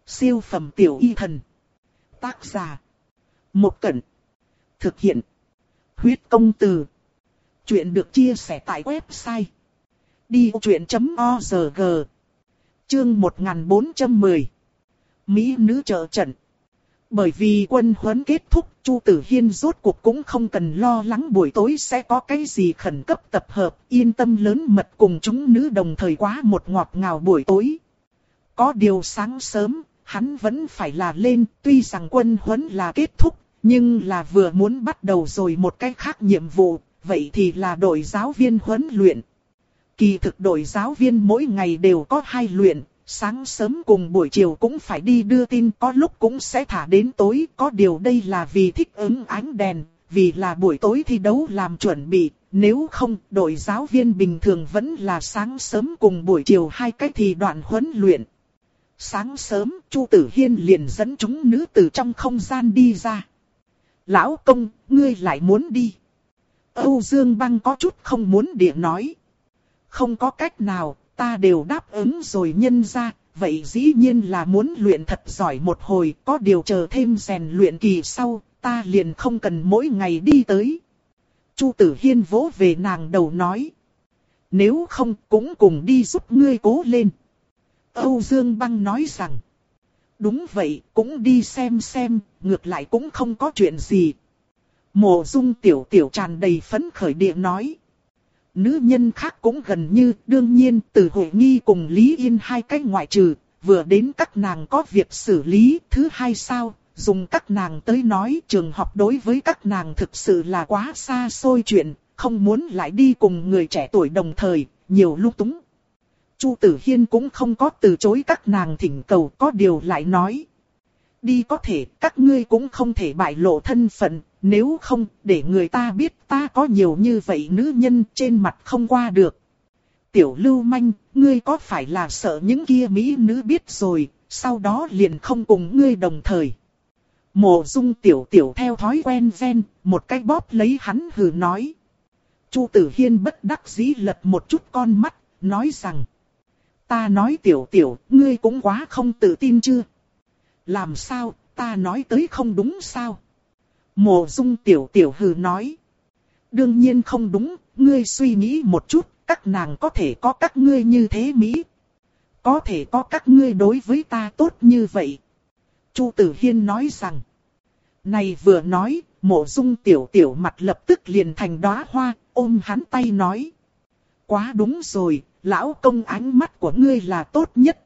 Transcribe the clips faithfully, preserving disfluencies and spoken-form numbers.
Siêu phẩm tiểu y thần. Tác giả. Một Cẩn. Thực hiện. Huyết công từ. Chuyện được chia sẻ tại website đi vô chuyện chấm org. Chương một nghìn bốn trăm mười. Mỹ nữ trợ trận. Bởi vì quân huấn kết thúc, Chu Tử Hiên rốt cuộc cũng không cần lo lắng buổi tối sẽ có cái gì khẩn cấp tập hợp, yên tâm lớn mật cùng chúng nữ đồng thời quá một ngọt ngào buổi tối. Có điều sáng sớm, hắn vẫn phải là lên, tuy rằng quân huấn là kết thúc, nhưng là vừa muốn bắt đầu rồi một cái khác nhiệm vụ, vậy thì là đội giáo viên huấn luyện. Kỳ thực đội giáo viên mỗi ngày đều có hai luyện, sáng sớm cùng buổi chiều cũng phải đi đưa tin, có lúc cũng sẽ thả đến tối, có điều đây là vì thích ứng ánh đèn, vì là buổi tối thi đấu làm chuẩn bị, nếu không đội giáo viên bình thường vẫn là sáng sớm cùng buổi chiều hai cái thì đoạn huấn luyện. Sáng sớm, Chu Tử Hiên liền dẫn chúng nữ từ trong không gian đi ra. Lão công, ngươi lại muốn đi? Âu Dương Băng có chút không muốn địa nói. Không có cách nào, ta đều đáp ứng rồi nhân ra, vậy dĩ nhiên là muốn luyện thật giỏi một hồi, có điều chờ thêm rèn luyện kỳ sau, ta liền không cần mỗi ngày đi tới. Chu Tử Hiên vỗ về nàng đầu nói. Nếu không cũng cùng đi giúp ngươi cố lên. Âu Dương Băng nói rằng. Đúng vậy, cũng đi xem xem, ngược lại cũng không có chuyện gì. Mộ Dung tiểu tiểu tràn đầy phấn khởi địa nói. Nữ nhân khác cũng gần như, đương nhiên từ Hội Nghi cùng Lý Yên hai cách ngoại trừ, vừa đến các nàng có việc xử lý, thứ hai sao, dùng các nàng tới nói trường học đối với các nàng thực sự là quá xa xôi chuyện, không muốn lại đi cùng người trẻ tuổi đồng thời, nhiều lúc túng. Chu Tử Hiên cũng không có từ chối các nàng thỉnh cầu, có điều lại nói. Đi có thể, các ngươi cũng không thể bại lộ thân phận, nếu không, để người ta biết ta có nhiều như vậy nữ nhân trên mặt không qua được. Tiểu lưu manh, ngươi có phải là sợ những kia mỹ nữ biết rồi, sau đó liền không cùng ngươi đồng thời. Mộ Dung tiểu tiểu theo thói quen ven, một cái bóp lấy hắn hừ nói. Chu Tử Hiên bất đắc dĩ lật một chút con mắt, nói rằng. Ta nói tiểu tiểu, ngươi cũng quá không tự tin chưa? Làm sao, ta nói tới không đúng sao? Mộ Dung tiểu tiểu hừ nói. Đương nhiên không đúng, ngươi suy nghĩ một chút, các nàng có thể có các ngươi như thế Mỹ. Có thể có các ngươi đối với ta tốt như vậy. Chu Tử Hiên nói rằng. Này vừa nói, Mộ Dung tiểu tiểu mặt lập tức liền thành đóa hoa, ôm hắn tay nói. Quá đúng rồi, lão công ánh mắt của ngươi là tốt nhất.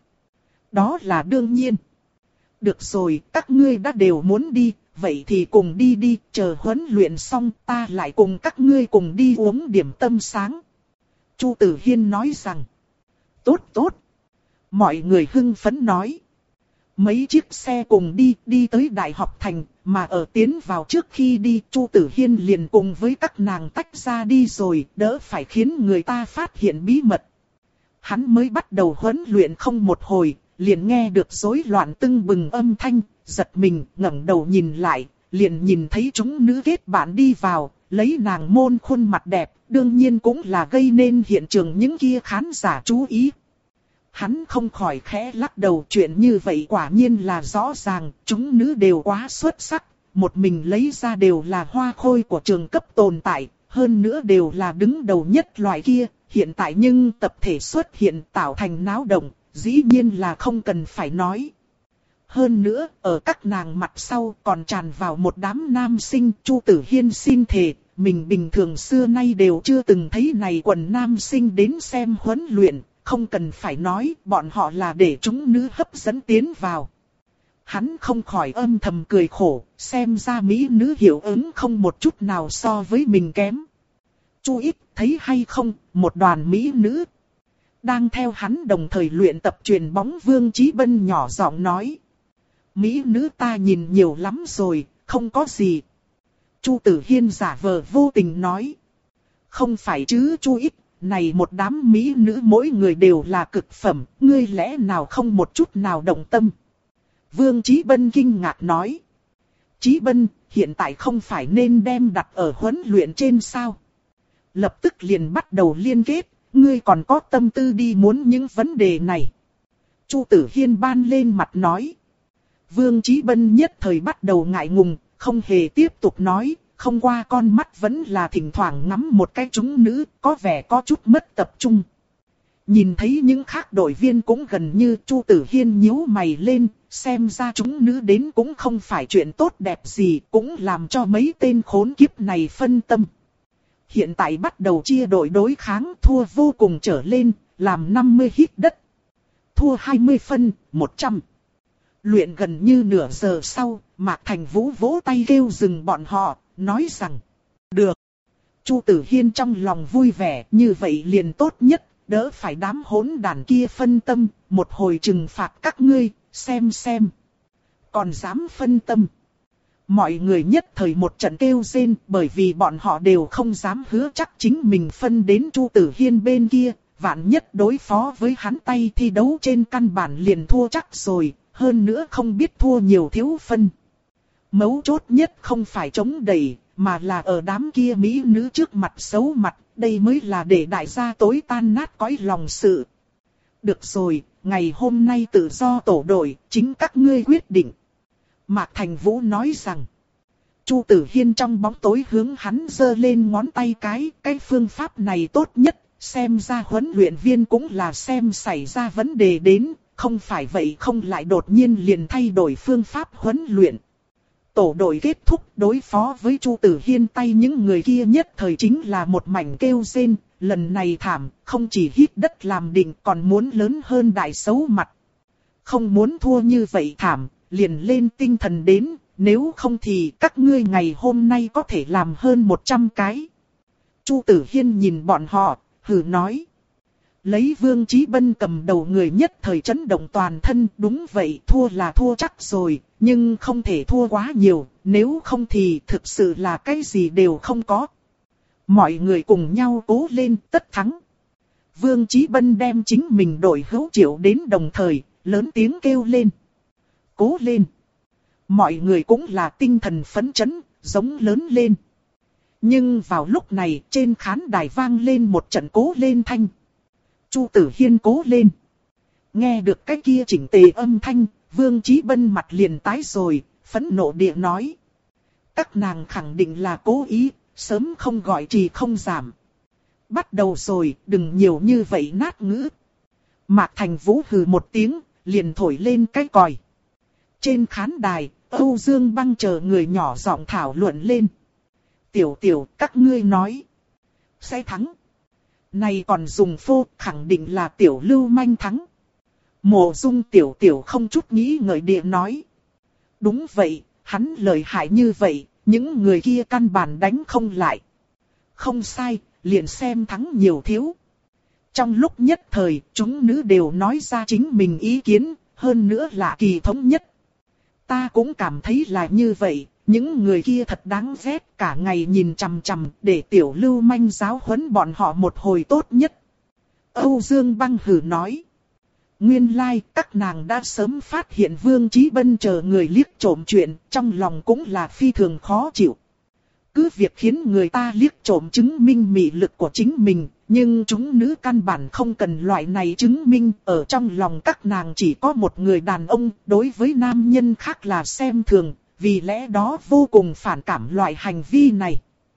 Đó là đương nhiên. Được rồi, các ngươi đã đều muốn đi, vậy thì cùng đi đi, chờ huấn luyện xong ta lại cùng các ngươi cùng đi uống điểm tâm sáng. Chu Tử Hiên nói rằng. Tốt tốt. Mọi người hưng phấn nói. Mấy chiếc xe cùng đi, đi tới Đại học Thành, mà ở tiến vào trước khi đi, Chu Tử Hiên liền cùng với các nàng tách ra đi rồi, đỡ phải khiến người ta phát hiện bí mật. Hắn mới bắt đầu huấn luyện không một hồi, liền nghe được rối loạn tưng bừng âm thanh, giật mình, ngẩng đầu nhìn lại, liền nhìn thấy chúng nữ kết bạn đi vào, lấy nàng môn khuôn mặt đẹp, đương nhiên cũng là gây nên hiện trường những kia khán giả chú ý. Hắn không khỏi khẽ lắc đầu, chuyện như vậy quả nhiên là rõ ràng, chúng nữ đều quá xuất sắc, một mình lấy ra đều là hoa khôi của trường cấp tồn tại, hơn nữa đều là đứng đầu nhất loại kia, hiện tại nhưng tập thể xuất hiện tạo thành náo động, dĩ nhiên là không cần phải nói. Hơn nữa, ở các nàng mặt sau còn tràn vào một đám nam sinh. Chu Tử Hiên xin thề, mình bình thường xưa nay đều chưa từng thấy này quần nam sinh đến xem huấn luyện, không cần phải nói, bọn họ là để chúng nữ hấp dẫn tiến vào. Hắn không khỏi âm thầm cười khổ, xem ra mỹ nữ hiệu ứng không một chút nào so với mình kém. Chu ít, thấy hay không, một đoàn mỹ nữ. Đang theo hắn đồng thời luyện tập chuyền bóng Vương Chí Bân nhỏ giọng nói. Mỹ nữ ta nhìn nhiều lắm rồi, không có gì. Chu Tử Hiên giả vờ vô tình nói. Không phải chứ Chu ít, này một đám mỹ nữ mỗi người đều là cực phẩm, ngươi lẽ nào không một chút nào động tâm. Vương Chí Bân kinh ngạc nói. Chí Bân, hiện tại không phải nên đem đặt ở huấn luyện trên sao? Lập tức liền bắt đầu liên kết, ngươi còn có tâm tư đi muốn những vấn đề này. Chu Tử Hiên ban lên mặt nói. Vương Chí Bân nhất thời bắt đầu ngại ngùng, không hề tiếp tục nói, không qua con mắt vẫn là thỉnh thoảng ngắm một cái chúng nữ, có vẻ có chút mất tập trung. Nhìn thấy những khác đội viên cũng gần như Chu Tử Hiên nhíu mày lên, xem ra chúng nữ đến cũng không phải chuyện tốt đẹp gì, cũng làm cho mấy tên khốn kiếp này phân tâm. Hiện tại bắt đầu chia đội đối kháng, thua vô cùng trở lên, làm năm mươi hít đất. Thua hai mươi phân, một trăm. Luyện gần như nửa giờ sau, Mạc Thành Vũ vỗ tay kêu dừng bọn họ, nói rằng, được. Chu Tử Hiên trong lòng vui vẻ, như vậy liền tốt nhất, đỡ phải đám hỗn đàn kia phân tâm, một hồi trừng phạt các ngươi, xem xem. Còn dám phân tâm. Mọi người nhất thời một trận kêu rên, bởi vì bọn họ đều không dám hứa chắc chính mình phân đến Chu Tử Hiên bên kia, vạn nhất đối phó với hắn tay thi đấu trên căn bản liền thua chắc rồi, hơn nữa không biết thua nhiều thiếu phân. Mấu chốt nhất không phải chống đẩy, mà là ở đám kia mỹ nữ trước mặt xấu mặt, đây mới là để đại gia tối tan nát cõi lòng sự. Được rồi, ngày hôm nay tự do tổ đội, chính các ngươi quyết định. Mạc Thành Vũ nói rằng, Chu Tử Hiên trong bóng tối hướng hắn giơ lên ngón tay cái, cái phương pháp này tốt nhất, xem ra huấn luyện viên cũng là xem xảy ra vấn đề đến, không phải vậy không lại đột nhiên liền thay đổi phương pháp huấn luyện. Tổ đội kết thúc đối phó với Chu Tử Hiên tay những người kia nhất thời chính là một mảnh kêu rên, lần này thảm, không chỉ hít đất làm định còn muốn lớn hơn đại xấu mặt. Không muốn thua như vậy thảm, liền lên tinh thần đến, nếu không thì các ngươi ngày hôm nay có thể làm hơn một trăm cái. Chu Tử Hiên nhìn bọn họ, hừ nói. Lấy Vương Chí Bân cầm đầu người nhất thời chấn động toàn thân, đúng vậy thua là thua chắc rồi, nhưng không thể thua quá nhiều, nếu không thì thực sự là cái gì đều không có. Mọi người cùng nhau cố lên tất thắng. Vương Chí Bân đem chính mình đội hữu Triệu đến đồng thời, lớn tiếng kêu lên. Cố lên. Mọi người cũng là tinh thần phấn chấn, giống lớn lên. Nhưng vào lúc này trên khán đài vang lên một trận cố lên thanh. Chu Tử Hiên cố lên. Nghe được cái kia chỉnh tề âm thanh, Vương Chí Bân mặt liền tái rồi, phẫn nộ địa nói. Các nàng khẳng định là cố ý, sớm không gọi trì không giảm. Bắt đầu rồi, đừng nhiều như vậy nát ngữ. Mạc Thành Vũ hừ một tiếng, liền thổi lên cái còi. Trên khán đài, Âu Dương Băng chờ người nhỏ giọng thảo luận lên. Tiểu tiểu, các ngươi nói. Sẽ thắng. Này còn dùng phô, khẳng định là tiểu lưu manh thắng. Mộ Dung tiểu tiểu không chút nghĩ ngợi địa nói. Đúng vậy, hắn lợi hại như vậy, những người kia căn bản đánh không lại. Không sai, liền xem thắng nhiều thiếu. Trong lúc nhất thời, chúng nữ đều nói ra chính mình ý kiến, hơn nữa là kỳ thống nhất. Ta cũng cảm thấy là như vậy, những người kia thật đáng ghét, cả ngày nhìn chằm chằm, để tiểu lưu manh giáo huấn bọn họ một hồi tốt nhất. Âu Dương Băng hừ nói. Nguyên lai, like, các nàng đã sớm phát hiện Vương Chí Bân chờ người liếc trộm chuyện, trong lòng cũng là phi thường khó chịu. Cứ việc khiến người ta liếc trộm chứng minh mị lực của chính mình, nhưng chúng nữ căn bản không cần loại này chứng minh, ở trong lòng các nàng chỉ có một người đàn ông, đối với nam nhân khác là xem thường, vì lẽ đó vô cùng phản cảm loại hành vi này.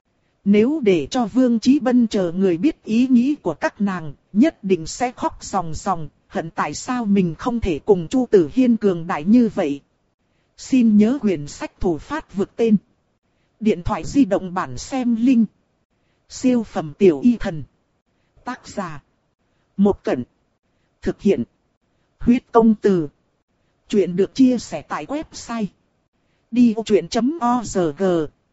Nếu để cho Vương Chí Bân chờ người biết ý nghĩ của các nàng, nhất định sẽ khóc ròng ròng, hận tại sao mình không thể cùng Chu Tử Hiên cường đại như vậy. Xin nhớ quyển sách thủ phát vượt tên. Điện thoại di động bản xem link. Siêu phẩm tiểu y thần. Tác giả. Một Cẩn. Thực hiện. Huyết công từ. Chuyện được chia sẻ tại website. đi ô chuyện chấm org.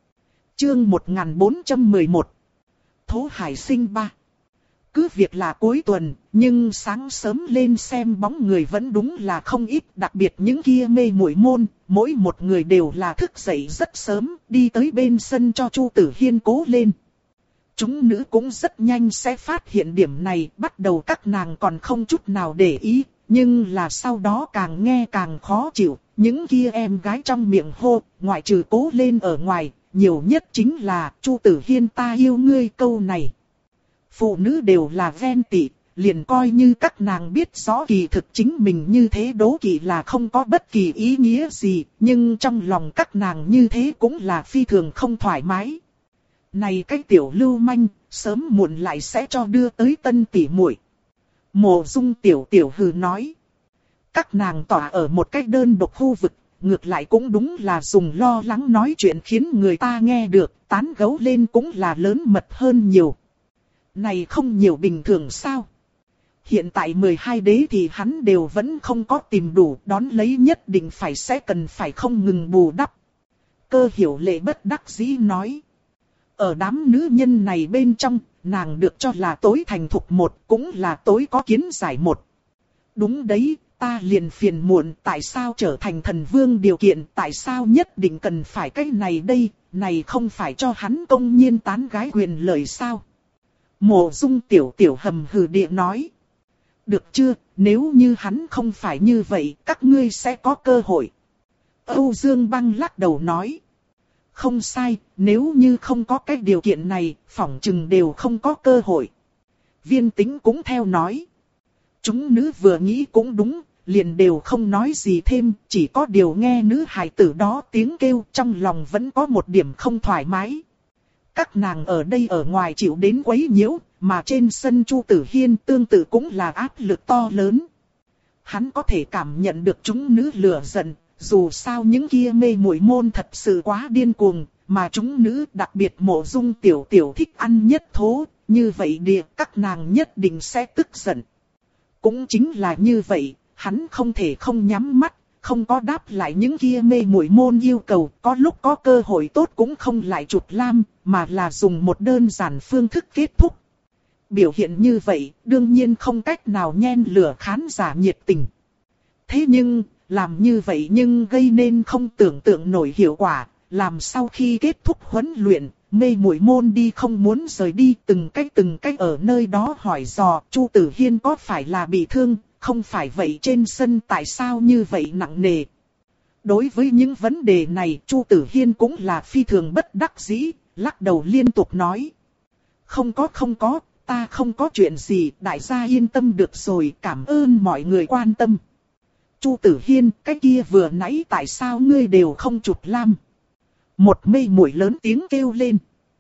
Chương một nghìn bốn trăm mười một. Thố Hải Sinh ba. Cứ việc là cuối tuần, nhưng sáng sớm lên xem bóng người vẫn đúng là không ít, đặc biệt những kia mê muội môn, mỗi một người đều là thức dậy rất sớm, đi tới bên sân cho Chu Tử Hiên cố lên. Chúng nữ cũng rất nhanh sẽ phát hiện điểm này, bắt đầu các nàng còn không chút nào để ý, nhưng là sau đó càng nghe càng khó chịu, những kia em gái trong miệng hô, ngoại trừ cố lên ở ngoài, nhiều nhất chính là Chu Tử Hiên ta yêu ngươi câu này. Phụ nữ đều là ghen tị, liền coi như các nàng biết rõ kỳ thực chính mình như thế đố kỵ là không có bất kỳ ý nghĩa gì, nhưng trong lòng các nàng như thế cũng là phi thường không thoải mái. Này cái tiểu lưu manh, sớm muộn lại sẽ cho đưa tới tân tỷ muội. Mộ Dung tiểu tiểu hừ nói. Các nàng tỏa ở một cái đơn độc khu vực, ngược lại cũng đúng là dùng lo lắng nói chuyện khiến người ta nghe được, tán gẫu lên cũng là lớn mật hơn nhiều. Này không nhiều bình thường sao? Hiện tại mười hai đế thì hắn đều vẫn không có tìm đủ, đón lấy nhất định phải sẽ cần phải không ngừng bù đắp. Cơ Hiểu Lệ bất đắc dĩ nói. Ở đám nữ nhân này bên trong, nàng được cho là tối thành thục một, cũng là tối có kiến giải một. Đúng đấy, ta liền phiền muộn, tại sao trở thành thần vương điều kiện, tại sao nhất định cần phải cái này đây, này không phải cho hắn công nhiên tán gái quyền lợi sao? Mộ Dung tiểu tiểu hầm hừ địa nói. Được chưa, nếu như hắn không phải như vậy, các ngươi sẽ có cơ hội. Âu Dương Băng lắc đầu nói. Không sai, nếu như không có cái điều kiện này, phỏng chừng đều không có cơ hội. Viên Tĩnh cũng theo nói. Chúng nữ vừa nghĩ cũng đúng, liền đều không nói gì thêm, chỉ có điều nghe nữ hài tử đó tiếng kêu trong lòng vẫn có một điểm không thoải mái. Các nàng ở đây ở ngoài chịu đến quấy nhiễu, mà trên sân Chu Tử Hiên tương tự cũng là áp lực to lớn. Hắn có thể cảm nhận được chúng nữ lửa giận, dù sao những kia mê muội môn thật sự quá điên cuồng, mà chúng nữ đặc biệt Mộ Dung tiểu tiểu thích ăn nhất thố, như vậy địa các nàng nhất định sẽ tức giận. Cũng chính là như vậy, hắn không thể không nhắm mắt, không có đáp lại những kia mê muội môn yêu cầu, có lúc có cơ hội tốt cũng không lại chụp lam, mà là dùng một đơn giản phương thức kết thúc. Biểu hiện như vậy, đương nhiên không cách nào nhen lửa khán giả nhiệt tình. Thế nhưng, làm như vậy nhưng gây nên không tưởng tượng nổi hiệu quả, làm sau khi kết thúc huấn luyện, mê muội môn đi không muốn rời đi, từng cách từng cách ở nơi đó hỏi dò, Chu Tử Hiên có phải là bị thương, không phải vậy trên sân tại sao như vậy nặng nề. Đối với những vấn đề này, Chu Tử Hiên cũng là phi thường bất đắc dĩ, lắc đầu liên tục nói. Không có không có, ta không có chuyện gì, đại gia yên tâm được rồi, cảm ơn mọi người quan tâm. Chu Tử Hiên, cái kia vừa nãy tại sao ngươi đều không chụp lam? Một mê muội lớn tiếng kêu lên.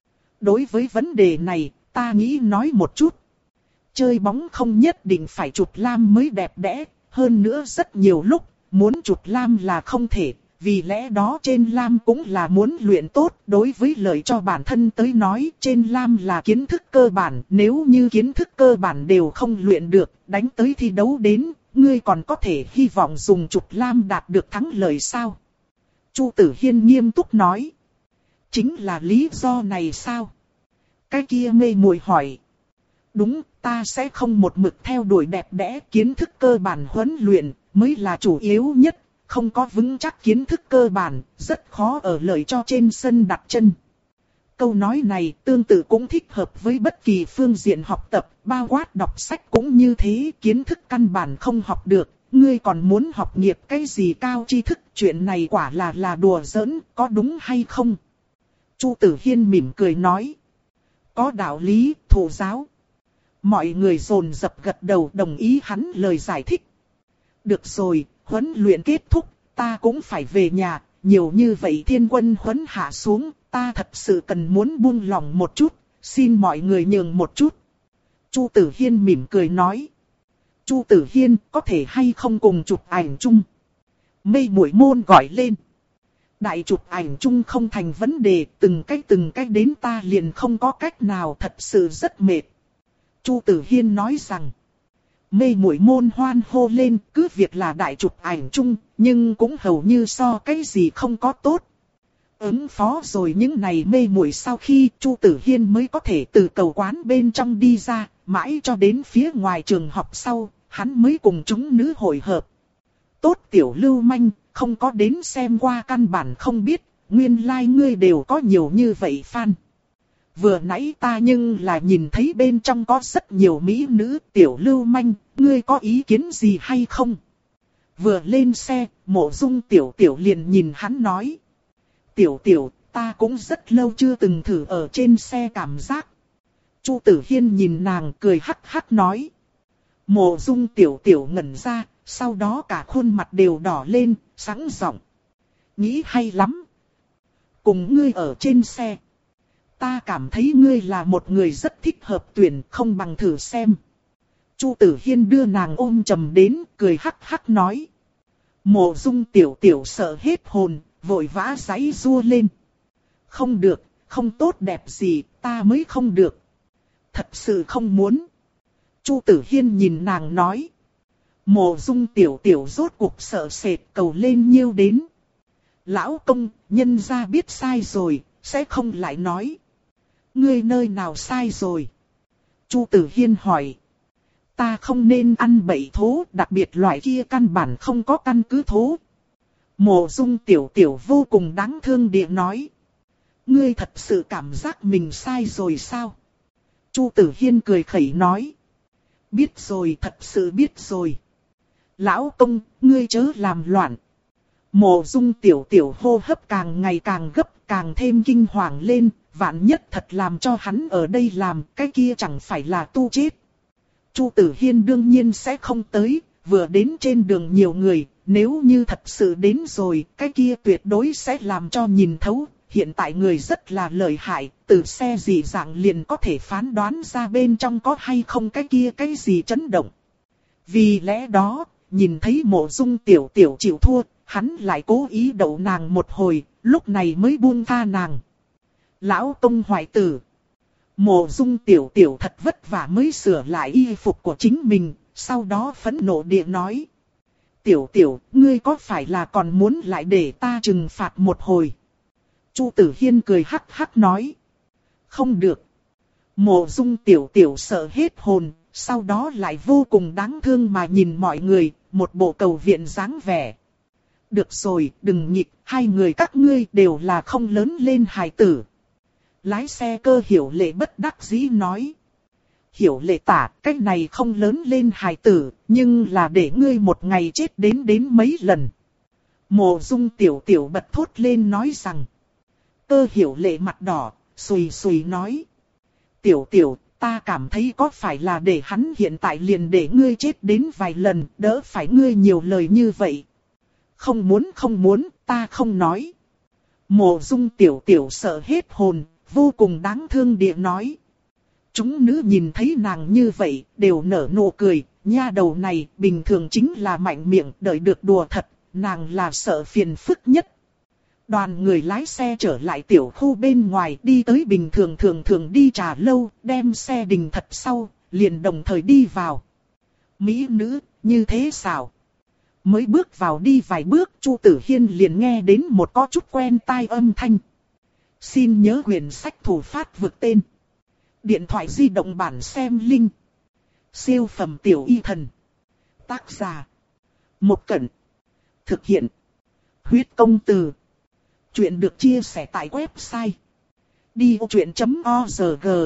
Đối với vấn đề này, ta nghĩ nói một chút. Chơi bóng không nhất định phải chụp lam mới đẹp đẽ, hơn nữa rất nhiều lúc, muốn chụp lam là không thể, vì lẽ đó trên lam cũng là muốn luyện tốt. Đối với lợi cho bản thân tới nói, trên lam là kiến thức cơ bản, nếu như kiến thức cơ bản đều không luyện được, đánh tới thi đấu đến, ngươi còn có thể hy vọng dùng chụp lam đạt được thắng lợi sao? Chu Tử Hiên nghiêm túc nói. Chính là lý do này sao? Cái kia mê muội hỏi. Đúng, ta sẽ không một mực theo đuổi đẹp đẽ, kiến thức cơ bản huấn luyện mới là chủ yếu nhất, không có vững chắc kiến thức cơ bản, rất khó ở lợi cho trên sân đặt chân. Câu nói này tương tự cũng thích hợp với bất kỳ phương diện học tập, bao quát đọc sách cũng như thế, kiến thức căn bản không học được, ngươi còn muốn học nghiệp cái gì cao tri thức, chuyện này quả là là đùa giỡn, có đúng hay không? Chu Tử Hiên mỉm cười nói. Có đạo lý, thụ giáo. Mọi người dồn dập gật đầu đồng ý hắn lời giải thích. Được rồi, huấn luyện kết thúc, ta cũng phải về nhà, nhiều như vậy thiên quân huấn hạ xuống, ta thật sự cần muốn buông lòng một chút, xin mọi người nhường một chút. Chu Tử Hiên mỉm cười nói. Chu Tử Hiên, có thể hay không cùng chụp ảnh chung? Mê muội môn gọi lên. Đại chụp ảnh chung không thành vấn đề, từng cách từng cách đến ta liền không có cách nào, thật sự rất mệt. Chu Tử Hiên nói rằng. Mê muội môn hoan hô lên, cứ việc là đại chụp ảnh chung, nhưng cũng hầu như so cái gì không có tốt. Ứng phó rồi những này mê muội sau khi Chu Tử Hiên mới có thể từ cầu quán bên trong đi ra, mãi cho đến phía ngoài trường học sau, hắn mới cùng chúng nữ hội hợp. Tốt tiểu lưu manh, không có đến xem qua căn bản không biết, nguyên lai like ngươi đều có nhiều như vậy fan. Vừa nãy ta nhưng là nhìn thấy bên trong có rất nhiều mỹ nữ, tiểu lưu manh, ngươi có ý kiến gì hay không? Vừa lên xe, Mộ Dung tiểu tiểu liền nhìn hắn nói. Tiểu tiểu, ta cũng rất lâu chưa từng thử ở trên xe cảm giác. Chu Tử Hiên nhìn nàng cười hắc hắc nói. Mộ Dung tiểu tiểu ngẩn ra, sau đó cả khuôn mặt đều đỏ lên, sẵn giọng. Nghĩ hay lắm. Cùng ngươi ở trên xe. Ta cảm thấy ngươi là một người rất thích hợp tuyển, không bằng thử xem. Chu Tử Hiên đưa nàng ôm chầm đến, cười hắc hắc nói. Mộ Dung tiểu tiểu sợ hết hồn, vội vã giãy giụa lên. Không được, không tốt đẹp gì, ta mới không được. Thật sự không muốn. Chu Tử Hiên nhìn nàng nói. Mộ Dung tiểu tiểu rốt cuộc sợ sệt cầu lên nhiêu đến. Lão công, nhân gia biết sai rồi, sẽ không lại nói. Ngươi nơi nào sai rồi? Chu Tử Hiên hỏi. Ta không nên ăn bậy thố, đặc biệt loại kia căn bản không có căn cứ thố. Mộ Dung tiểu tiểu vô cùng đáng thương địa nói. Ngươi thật sự cảm giác mình sai rồi sao? Chu Tử Hiên cười khẩy nói. Biết rồi, thật sự biết rồi. Lão công, ngươi chớ làm loạn. Mộ Dung tiểu tiểu hô hấp càng ngày càng gấp, càng thêm kinh hoàng lên. Vạn nhất thật làm cho hắn ở đây làm, cái kia chẳng phải là tu chết. Chu Tử Hiên đương nhiên sẽ không tới, vừa đến trên đường nhiều người, nếu như thật sự đến rồi, cái kia tuyệt đối sẽ làm cho nhìn thấu. Hiện tại người rất là lợi hại, từ xe dị dạng liền có thể phán đoán ra bên trong có hay không cái kia cái gì chấn động. Vì lẽ đó, nhìn thấy Mộ Dung tiểu tiểu chịu thua, hắn lại cố ý đậu nàng một hồi, lúc này mới buông tha nàng. Lão công hoài tử. Mộ Dung tiểu tiểu thật vất vả mới sửa lại y phục của chính mình, sau đó phẫn nộ địa nói. Tiểu tiểu, ngươi có phải là còn muốn lại để ta trừng phạt một hồi? Chu Tử Hiên cười hắc hắc nói. Không được. Mộ Dung tiểu tiểu sợ hết hồn, sau đó lại vô cùng đáng thương mà nhìn mọi người, một bộ cầu viện dáng vẻ. Được rồi, đừng nhịp, hai người các ngươi đều là không lớn lên hài tử. Lái xe Cơ Hiểu Lệ bất đắc dĩ nói. Hiểu Lệ tả, cái này không lớn lên hài tử, nhưng là để ngươi một ngày chết đến đến mấy lần. Mộ Dung tiểu tiểu bật thốt lên nói rằng. Cơ Hiểu Lệ mặt đỏ, xùy xùy nói. Tiểu tiểu, ta cảm thấy có phải là để hắn hiện tại liền để ngươi chết đến vài lần, đỡ phải ngươi nhiều lời như vậy. Không muốn không muốn, ta không nói. Mộ Dung tiểu tiểu sợ hết hồn, vô cùng đáng thương địa nói. Chúng nữ nhìn thấy nàng như vậy, đều nở nụ cười, nha đầu này bình thường chính là mạnh miệng, đợi được đùa thật, nàng là sợ phiền phức nhất. Đoàn người lái xe trở lại tiểu khu bên ngoài, đi tới bình thường thường thường đi trà lâu, đem xe đình thật sau, liền đồng thời đi vào. Mỹ nữ, như thế sao? Mới bước vào đi vài bước, Chu Tử Hiên liền nghe đến một có chút quen tai âm thanh. Xin nhớ quyển sách thủ phát vực tên. Điện thoại di động bản xem link. Siêu phẩm tiểu y thần. Tác giả. Một Cẩn. Thực hiện. Huyết công từ. Chuyện được chia sẻ tại website. đi ô chuyện chấm org.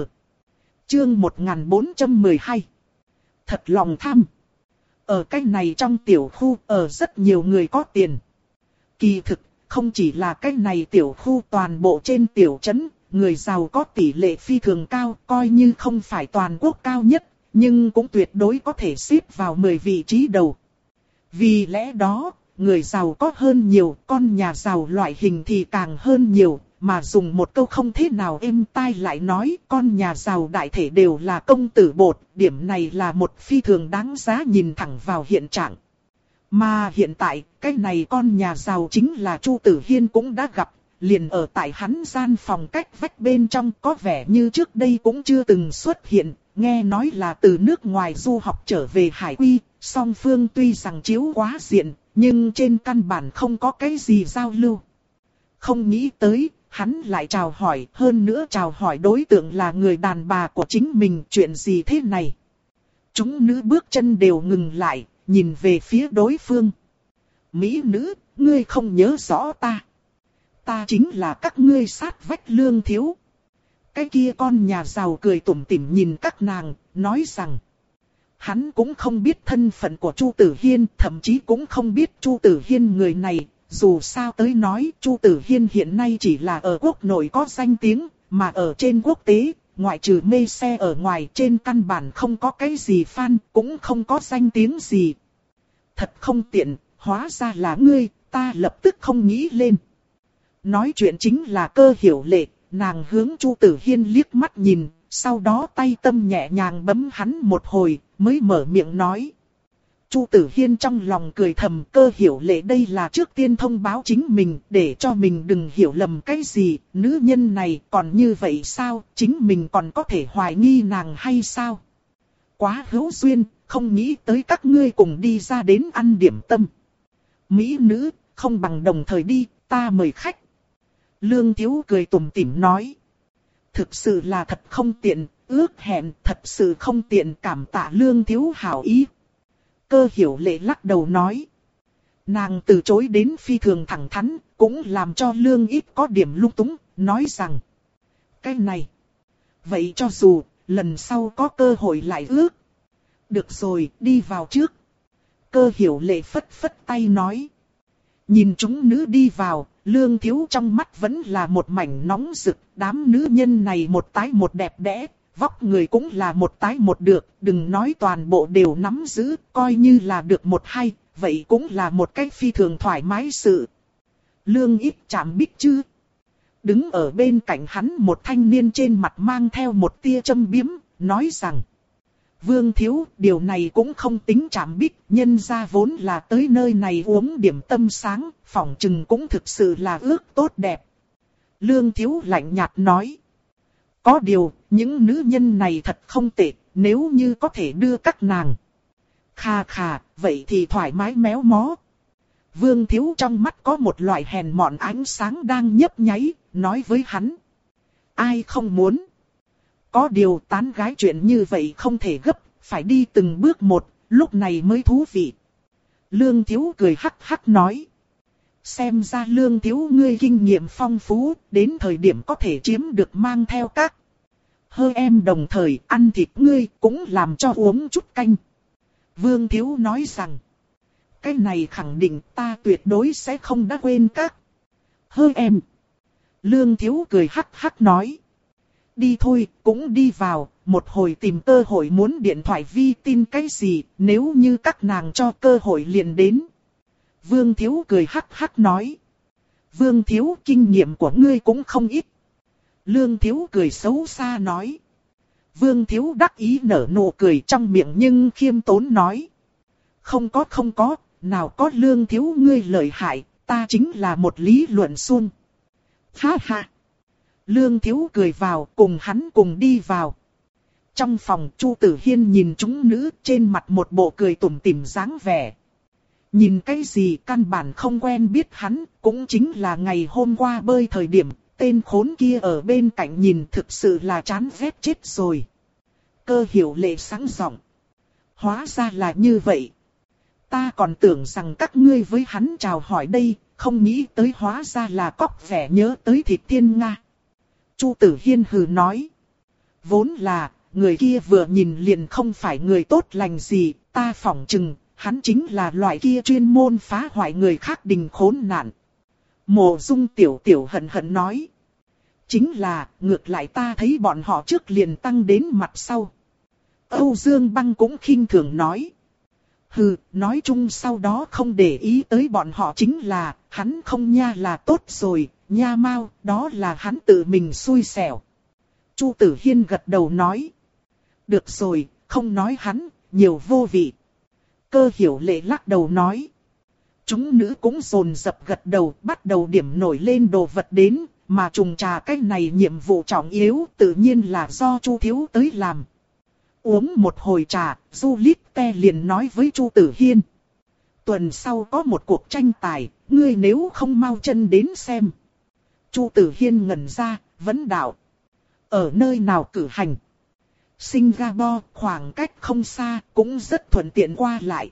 Chương một nghìn bốn trăm mười hai. Thật lòng tham. Ở cái này trong tiểu khu, ở rất nhiều người có tiền. Kỳ thực, không chỉ là cái này tiểu khu, toàn bộ trên tiểu trấn, người giàu có tỷ lệ phi thường cao, coi như không phải toàn quốc cao nhất, nhưng cũng tuyệt đối có thể xếp vào mười vị trí đầu. Vì lẽ đó, người giàu có hơn nhiều, con nhà giàu loại hình thì càng hơn nhiều, mà dùng một câu không thế nào êm tai lại nói, con nhà giàu đại thể đều là công tử bột, điểm này là một phi thường đáng giá nhìn thẳng vào hiện trạng. Mà hiện tại, cái này con nhà giàu chính là Chu Tử Hiên cũng đã gặp, liền ở tại hắn gian phòng cách vách bên trong, có vẻ như trước đây cũng chưa từng xuất hiện, nghe nói là từ nước ngoài du học trở về Hải Quy, song phương tuy rằng chiếu quá diện, nhưng trên căn bản không có cái gì giao lưu. Không nghĩ tới, hắn lại chào hỏi, hơn nữa chào hỏi đối tượng là người đàn bà của chính mình, chuyện gì thế này? Chúng nữ bước chân đều ngừng lại, nhìn về phía đối phương. Mỹ nữ, ngươi không nhớ rõ ta. Ta chính là các ngươi sát vách Lương thiếu. Cái kia con nhà giàu cười tủm tỉm nhìn các nàng, nói rằng. Hắn cũng không biết thân phận của Chu Tử Hiên, thậm chí cũng không biết Chu Tử Hiên người này. Dù sao tới nói, Chu Tử Hiên hiện nay chỉ là ở quốc nội có danh tiếng, mà ở trên quốc tế, ngoại trừ mê xe ở ngoài trên căn bản không có cái gì fan, cũng không có danh tiếng gì. Thật không tiện, hóa ra là ngươi, ta lập tức không nghĩ lên. Nói chuyện chính là Cơ Hiểu Lệ, nàng hướng Chu Tử Hiên liếc mắt nhìn, sau đó tay tâm nhẹ nhàng bấm hắn một hồi, mới mở miệng nói. Chu Tử Hiên trong lòng cười thầm, Cơ Hiểu Lệ đây là trước tiên thông báo chính mình, để cho mình đừng hiểu lầm cái gì, nữ nhân này còn như vậy sao, chính mình còn có thể hoài nghi nàng hay sao? Quá hữu duyên, không nghĩ tới các ngươi cùng đi ra đến ăn điểm tâm. Mỹ nữ, không bằng đồng thời đi, ta mời khách. Lương Thiếu cười tủm tỉm nói. Thực sự là thật không tiện, ước hẹn thật sự không tiện, cảm tạ Lương Thiếu hảo ý. Cơ Hiểu Lệ lắc đầu nói. Nàng từ chối đến phi thường thẳng thắn, cũng làm cho Lương ít có điểm lung túng, nói rằng. Cái này. Vậy cho dù, lần sau có cơ hội lại ước. Được rồi, đi vào trước. Cơ Hiểu Lệ phất phất tay nói. Nhìn chúng nữ đi vào, Lương Thiếu trong mắt vẫn là một mảnh nóng rực, đám nữ nhân này một tái một đẹp đẽ, vóc người cũng là một tái một được, đừng nói toàn bộ đều nắm giữ, coi như là được một hay, vậy cũng là một cách phi thường thoải mái sự. Lương ít chạm bích chứ. Đứng ở bên cạnh hắn một thanh niên trên mặt mang theo một tia châm biếm, nói rằng. Vương Thiếu, điều này cũng không tính chạm bích, nhân ra vốn là tới nơi này uống điểm tâm sáng, phỏng chừng cũng thực sự là ước tốt đẹp. Lương Thiếu lạnh nhạt nói. Có điều, những nữ nhân này thật không tệ, nếu như có thể đưa các nàng. Khà khà, vậy thì thoải mái méo mó. Vương Thiếu trong mắt có một loại hèn mọn ánh sáng đang nhấp nháy, nói với hắn. Ai không muốn? Có điều tán gái chuyện như vậy không thể gấp, phải đi từng bước một, lúc này mới thú vị. Lương Thiếu cười hắc hắc nói. Xem ra Lương Thiếu ngươi kinh nghiệm phong phú, đến thời điểm có thể chiếm được mang theo các. Hơ em đồng thời ăn thịt ngươi cũng làm cho uống chút canh. Vương Thiếu nói rằng. Cái này khẳng định ta tuyệt đối sẽ không đã quên các. Hơ em. Lương Thiếu cười hắc hắc nói. Đi thôi, cũng đi vào, một hồi tìm cơ hội muốn điện thoại vi tin cái gì, nếu như các nàng cho cơ hội liền đến. Vương Thiếu cười hắc hắc nói. Vương Thiếu, kinh nghiệm của ngươi cũng không ít. Lương Thiếu cười xấu xa nói. Vương Thiếu đắc ý nở nụ cười trong miệng nhưng khiêm tốn nói. Không có không có, nào có Lương Thiếu ngươi lợi hại, ta chính là một lý luận suông. Ha ha. Lương Thiếu cười vào, cùng hắn cùng đi vào. Trong phòng, Chu Tử Hiên nhìn chúng nữ trên mặt một bộ cười tủm tỉm dáng vẻ. Nhìn cái gì căn bản không quen biết hắn, cũng chính là ngày hôm qua bơi thời điểm, tên khốn kia ở bên cạnh nhìn thực sự là chán ghét chết rồi. Cơ Hiểu Lệ sáng giọng. Hóa ra là như vậy. Ta còn tưởng rằng các ngươi với hắn chào hỏi đây, không nghĩ tới hóa ra là cóc vẻ nhớ tới thịt thiên nga. Chu Tử Hiên hừ nói. Vốn là, người kia vừa nhìn liền không phải người tốt lành gì, ta phỏng chừng, hắn chính là loại kia chuyên môn phá hoại người khác đình khốn nạn. Mộ Dung tiểu tiểu hận hận nói. Chính là, ngược lại ta thấy bọn họ trước liền tăng đến mặt sau. Âu Dương Băng cũng khinh thường nói. Hừ, nói chung sau đó không để ý tới bọn họ chính là, hắn không nha là tốt rồi, nha mau, đó là hắn tự mình xui xẻo. Chu Tử Hiên gật đầu nói. Được rồi, không nói hắn, nhiều vô vị. Cơ Hiểu Lệ lắc đầu nói. Chúng nữ cũng rồn rập gật đầu, bắt đầu điểm nổi lên đồ vật đến, mà trùng trà cái này nhiệm vụ trọng yếu tự nhiên là do Chu Thiếu tới làm. Uống một hồi trà, Du Lít Te liền nói với Chu Tử Hiên. Tuần sau có một cuộc tranh tài, ngươi nếu không mau chân đến xem. Chu Tử Hiên ngẩn ra, vấn đạo. Ở nơi nào cử hành? Singapore, khoảng cách không xa, cũng rất thuận tiện qua lại.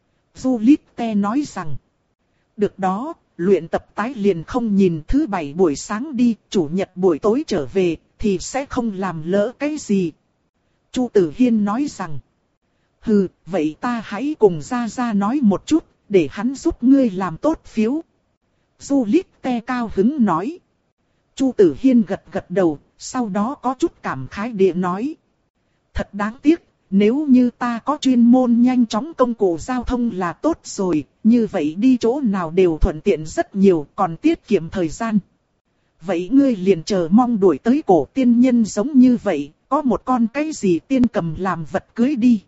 Du Lít Te nói rằng. Được đó, luyện tập tái liền không nhìn thứ bảy buổi sáng đi, chủ nhật buổi tối trở về, thì sẽ không làm lỡ cái gì. Chu Tử Hiên nói rằng. Hừ, vậy ta hãy cùng Gia Gia nói một chút, để hắn giúp ngươi làm tốt phiếu. Du Lít Te cao hứng nói. Chu Tử Hiên gật gật đầu, sau đó có chút cảm khái địa nói. Thật đáng tiếc, nếu như ta có chuyên môn nhanh chóng công cụ giao thông là tốt rồi, như vậy đi chỗ nào đều thuận tiện rất nhiều, còn tiết kiệm thời gian. Vậy ngươi liền chờ mong đuổi tới cổ tiên nhân giống như vậy, có một con cái gì tiên cầm làm vật cưới đi.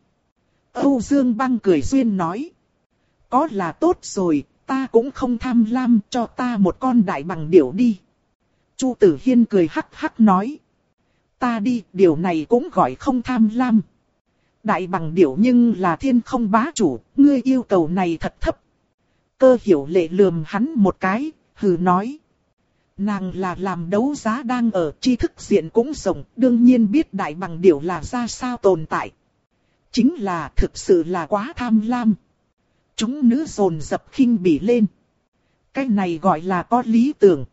Âu Dương Băng cười duyên nói. Có là tốt rồi, ta cũng không tham lam, cho ta một con đại bằng điểu đi. Chu Tử Hiên cười hắc hắc nói. Ta đi, điều này cũng gọi không tham lam. Đại bằng điểu nhưng là thiên không bá chủ, ngươi yêu cầu này thật thấp. Cơ Hiểu Lệ lườm hắn một cái, hừ nói. Nàng là làm đấu giá đang ở, tri thức diện cũng rộng, đương nhiên biết đại bằng điểu là ra sao tồn tại. Chính là thực sự là quá tham lam. Chúng nữ dồn dập khinh bỉ lên. Cái này gọi là có lý tưởng.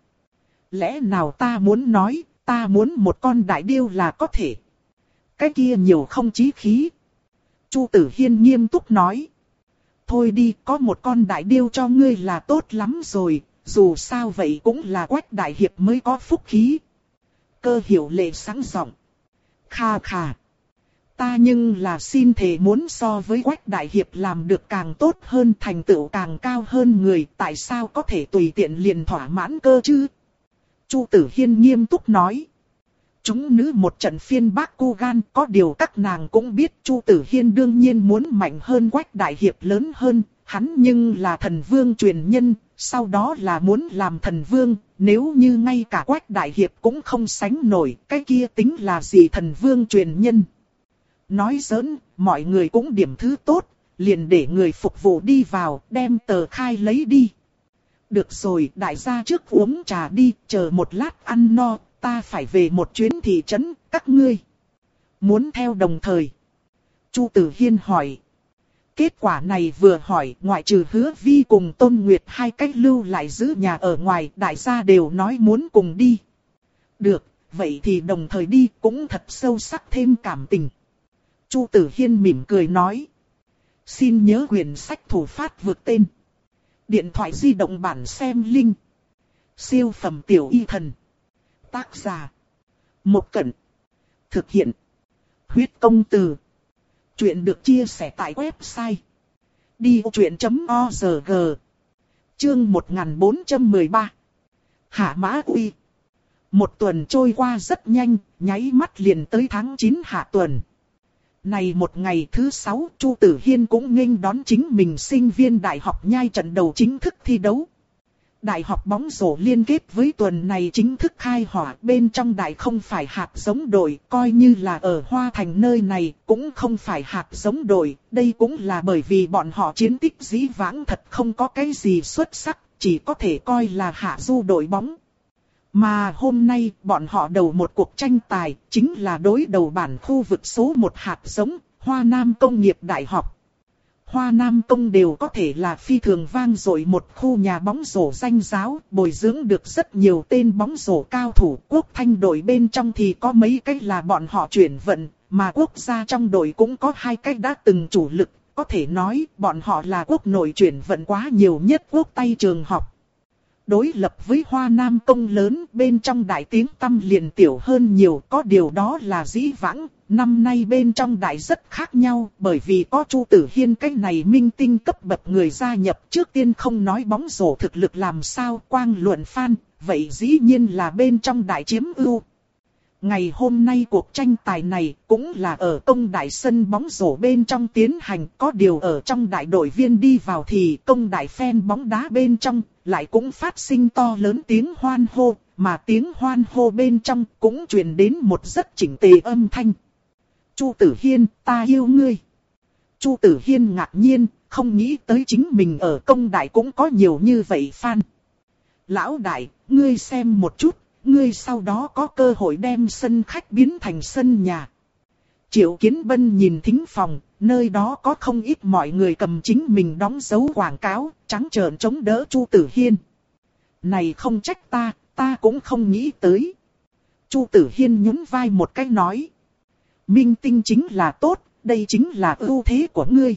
Lẽ nào ta muốn nói, ta muốn một con đại điêu là có thể. Cái kia nhiều không chí khí. Chu Tử Hiên nghiêm túc nói. Thôi đi, có một con đại điêu cho ngươi là tốt lắm rồi, dù sao vậy cũng là Quách đại hiệp mới có phúc khí. Cơ Hiểu Lệ sáng giọng. Kha kha. Ta nhưng là xin thề muốn so với Quách đại hiệp làm được càng tốt hơn, thành tựu càng cao hơn người, tại sao có thể tùy tiện liền thỏa mãn cơ chứ? Chu Tử Hiên nghiêm túc nói. Chúng nữ một trận phiên bác cô gan, có điều các nàng cũng biết Chu Tử Hiên đương nhiên muốn mạnh hơn Quách đại hiệp lớn hơn, hắn nhưng là thần vương truyền nhân, sau đó là muốn làm thần vương, nếu như ngay cả Quách đại hiệp cũng không sánh nổi, cái kia tính là gì thần vương truyền nhân. Nói giỡn, mọi người cũng điểm thứ tốt, liền để người phục vụ đi vào, đem tờ khai lấy đi. Được rồi, đại gia trước uống trà đi, chờ một lát ăn no, ta phải về một chuyến thị trấn, các ngươi muốn theo đồng thời. Chu Tử Hiên hỏi. Kết quả này vừa hỏi, ngoại trừ Hứa Vi cùng Tôn Nguyệt hai cách lưu lại giữ nhà ở ngoài, đại gia đều nói muốn cùng đi. Được, vậy thì đồng thời đi, cũng thật sâu sắc thêm cảm tình. Chu Tử Hiên mỉm cười nói. Xin nhớ quyển sách thủ phát vượt tên. Điện thoại di động bản xem link. Siêu phẩm tiểu y thần. Tác giả. Một Cẩn. Thực hiện. Huyết công từ. Chuyện được chia sẻ tại website. đi ô chuyện chấm org. Chương một nghìn bốn trăm mười ba. Hạ Mã Uy. Một tuần trôi qua rất nhanh, nháy mắt liền tới tháng chín hạ tuần. Này một ngày thứ sáu, Chu Tử Hiên cũng nghênh đón chính mình sinh viên đại học nhai trận đầu chính thức thi đấu. Đại học bóng rổ liên kết với tuần này chính thức khai hỏa, bên trong đại không phải hạt giống đội, coi như là ở Hoa Thành nơi này cũng không phải hạt giống đội, đây cũng là bởi vì bọn họ chiến tích dĩ vãng thật không có cái gì xuất sắc, chỉ có thể coi là hạ du đội bóng. Mà hôm nay bọn họ đầu một cuộc tranh tài, chính là đối đầu bản khu vực số một hạt giống, Hoa Nam Công nghiệp Đại học. Hoa Nam Công đều có thể là phi thường vang dội một khu nhà bóng rổ danh giáo, bồi dưỡng được rất nhiều tên bóng rổ cao thủ. Quốc Thanh đội bên trong thì có mấy cái là bọn họ chuyển vận, mà quốc gia trong đội cũng có hai cái đã từng chủ lực, có thể nói bọn họ là quốc nội chuyển vận quá nhiều nhất quốc Tây trường học. Đối lập với Hoa Nam Công lớn, bên trong đại tiếng tăm liền tiểu hơn nhiều, có điều đó là dĩ vãng. Năm nay bên trong đại rất khác nhau, bởi vì có Chu Tử Hiên cái này minh tinh cấp bậc người gia nhập, trước tiên không nói bóng rổ thực lực làm sao, quang luận fan, vậy dĩ nhiên là bên trong đại chiếm ưu. Ngày hôm nay cuộc tranh tài này cũng là ở công đại sân bóng rổ bên trong tiến hành, có điều ở trong đại đội viên đi vào thì công đại fan bóng đá bên trong lại cũng phát sinh to lớn tiếng hoan hô, mà tiếng hoan hô bên trong cũng truyền đến một rất chỉnh tề âm thanh. Chu Tử Hiên, ta yêu ngươi. Chu Tử Hiên ngạc nhiên, không nghĩ tới chính mình ở công đại cũng có nhiều như vậy fan. Lão đại, ngươi xem một chút, ngươi sau đó có cơ hội đem sân khách biến thành sân nhà. Triệu Kiến Bân nhìn thính phòng, nơi đó có không ít mọi người cầm chính mình đóng dấu quảng cáo, trắng trợn chống đỡ Chu Tử Hiên. Này không trách ta, ta cũng không nghĩ tới. Chu Tử Hiên nhún vai một cái nói. Minh tinh chính là tốt, đây chính là ưu thế của ngươi.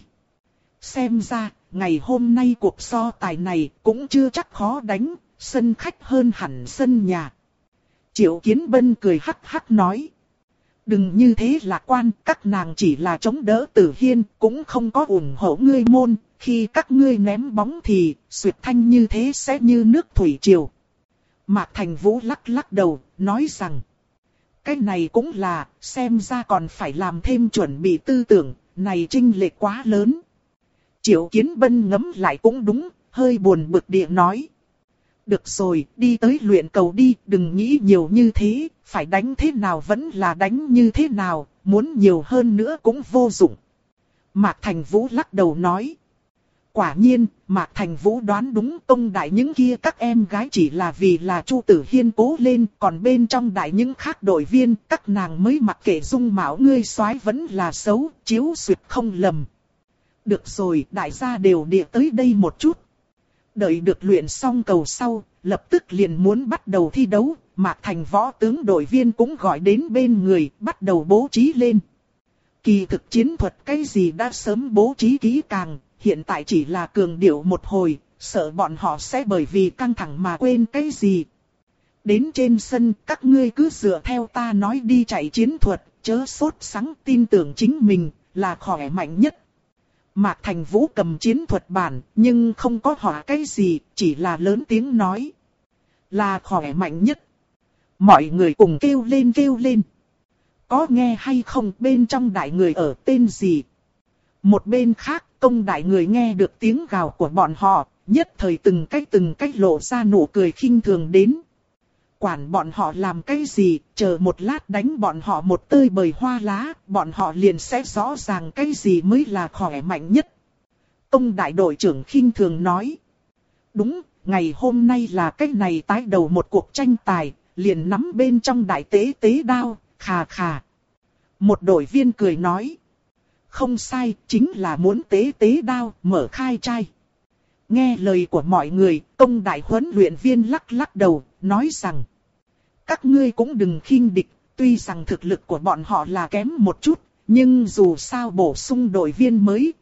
Xem ra, ngày hôm nay cuộc so tài này cũng chưa chắc khó đánh, sân khách hơn hẳn sân nhà. Triệu Kiến Bân cười hắc hắc nói. Đừng như thế lạc quan, các nàng chỉ là chống đỡ Tử Hiên, cũng không có ủng hộ ngươi môn. Khi các ngươi ném bóng thì, Duyệt Thanh như thế sẽ như nước thủy triều. Mạc Thành Vũ lắc lắc đầu, nói rằng. Cái này cũng là, xem ra còn phải làm thêm chuẩn bị tư tưởng, này chênh lệch quá lớn. Triệu Kiến Bân ngẫm lại cũng đúng, hơi buồn bực địa nói. Được rồi, đi tới luyện cầu đi, đừng nghĩ nhiều như thế, phải đánh thế nào vẫn là đánh như thế nào, muốn nhiều hơn nữa cũng vô dụng. Mạc Thành Vũ lắc đầu nói. Quả nhiên, Mạc Thành Vũ đoán đúng, Tông đại những kia các em gái chỉ là vì là Chu Tử Hiên cố lên, còn bên trong đại những khác đội viên, các nàng mới mặc kệ dung mạo ngươi soái vẫn là xấu, chiếu duyệt không lầm. Được rồi, đại gia đều địa tới đây một chút. Đợi được luyện xong cầu sau, lập tức liền muốn bắt đầu thi đấu, Mạc Thành võ tướng đội viên cũng gọi đến bên người, bắt đầu bố trí lên. Kỳ thực chiến thuật cái gì đã sớm bố trí kỹ càng, hiện tại chỉ là cường điệu một hồi, sợ bọn họ sẽ bởi vì căng thẳng mà quên cái gì. Đến trên sân, các ngươi cứ dựa theo ta nói đi chạy chiến thuật, chớ sốt sắng, tin tưởng chính mình, là khỏe mạnh nhất. Mạc Thành Vũ cầm chiến thuật bản, nhưng không có hỏi cái gì, chỉ là lớn tiếng nói. Là khỏe mạnh nhất. Mọi người cùng kêu lên kêu lên. Có nghe hay không, bên trong đại người ở tên gì? Một bên khác, Công đại người nghe được tiếng gào của bọn họ, nhất thời từng cách từng cách lộ ra nụ cười khinh thường đến. Quản bọn họ làm cái gì, chờ một lát đánh bọn họ một tơi bời hoa lá, bọn họ liền sẽ rõ ràng cái gì mới là khỏe mạnh nhất. Công đại đội trưởng khinh thường nói. Đúng, ngày hôm nay là cái này tái đầu một cuộc tranh tài, liền nắm bên trong đại tế tế đao, khà khà. Một đội viên cười nói. Không sai, chính là muốn tế tế đao, mở khai trai. Nghe lời của mọi người, Công đại huấn luyện viên lắc lắc đầu, nói rằng. Các ngươi cũng đừng khinh địch, tuy rằng thực lực của bọn họ là kém một chút, nhưng dù sao bổ sung đội viên mới.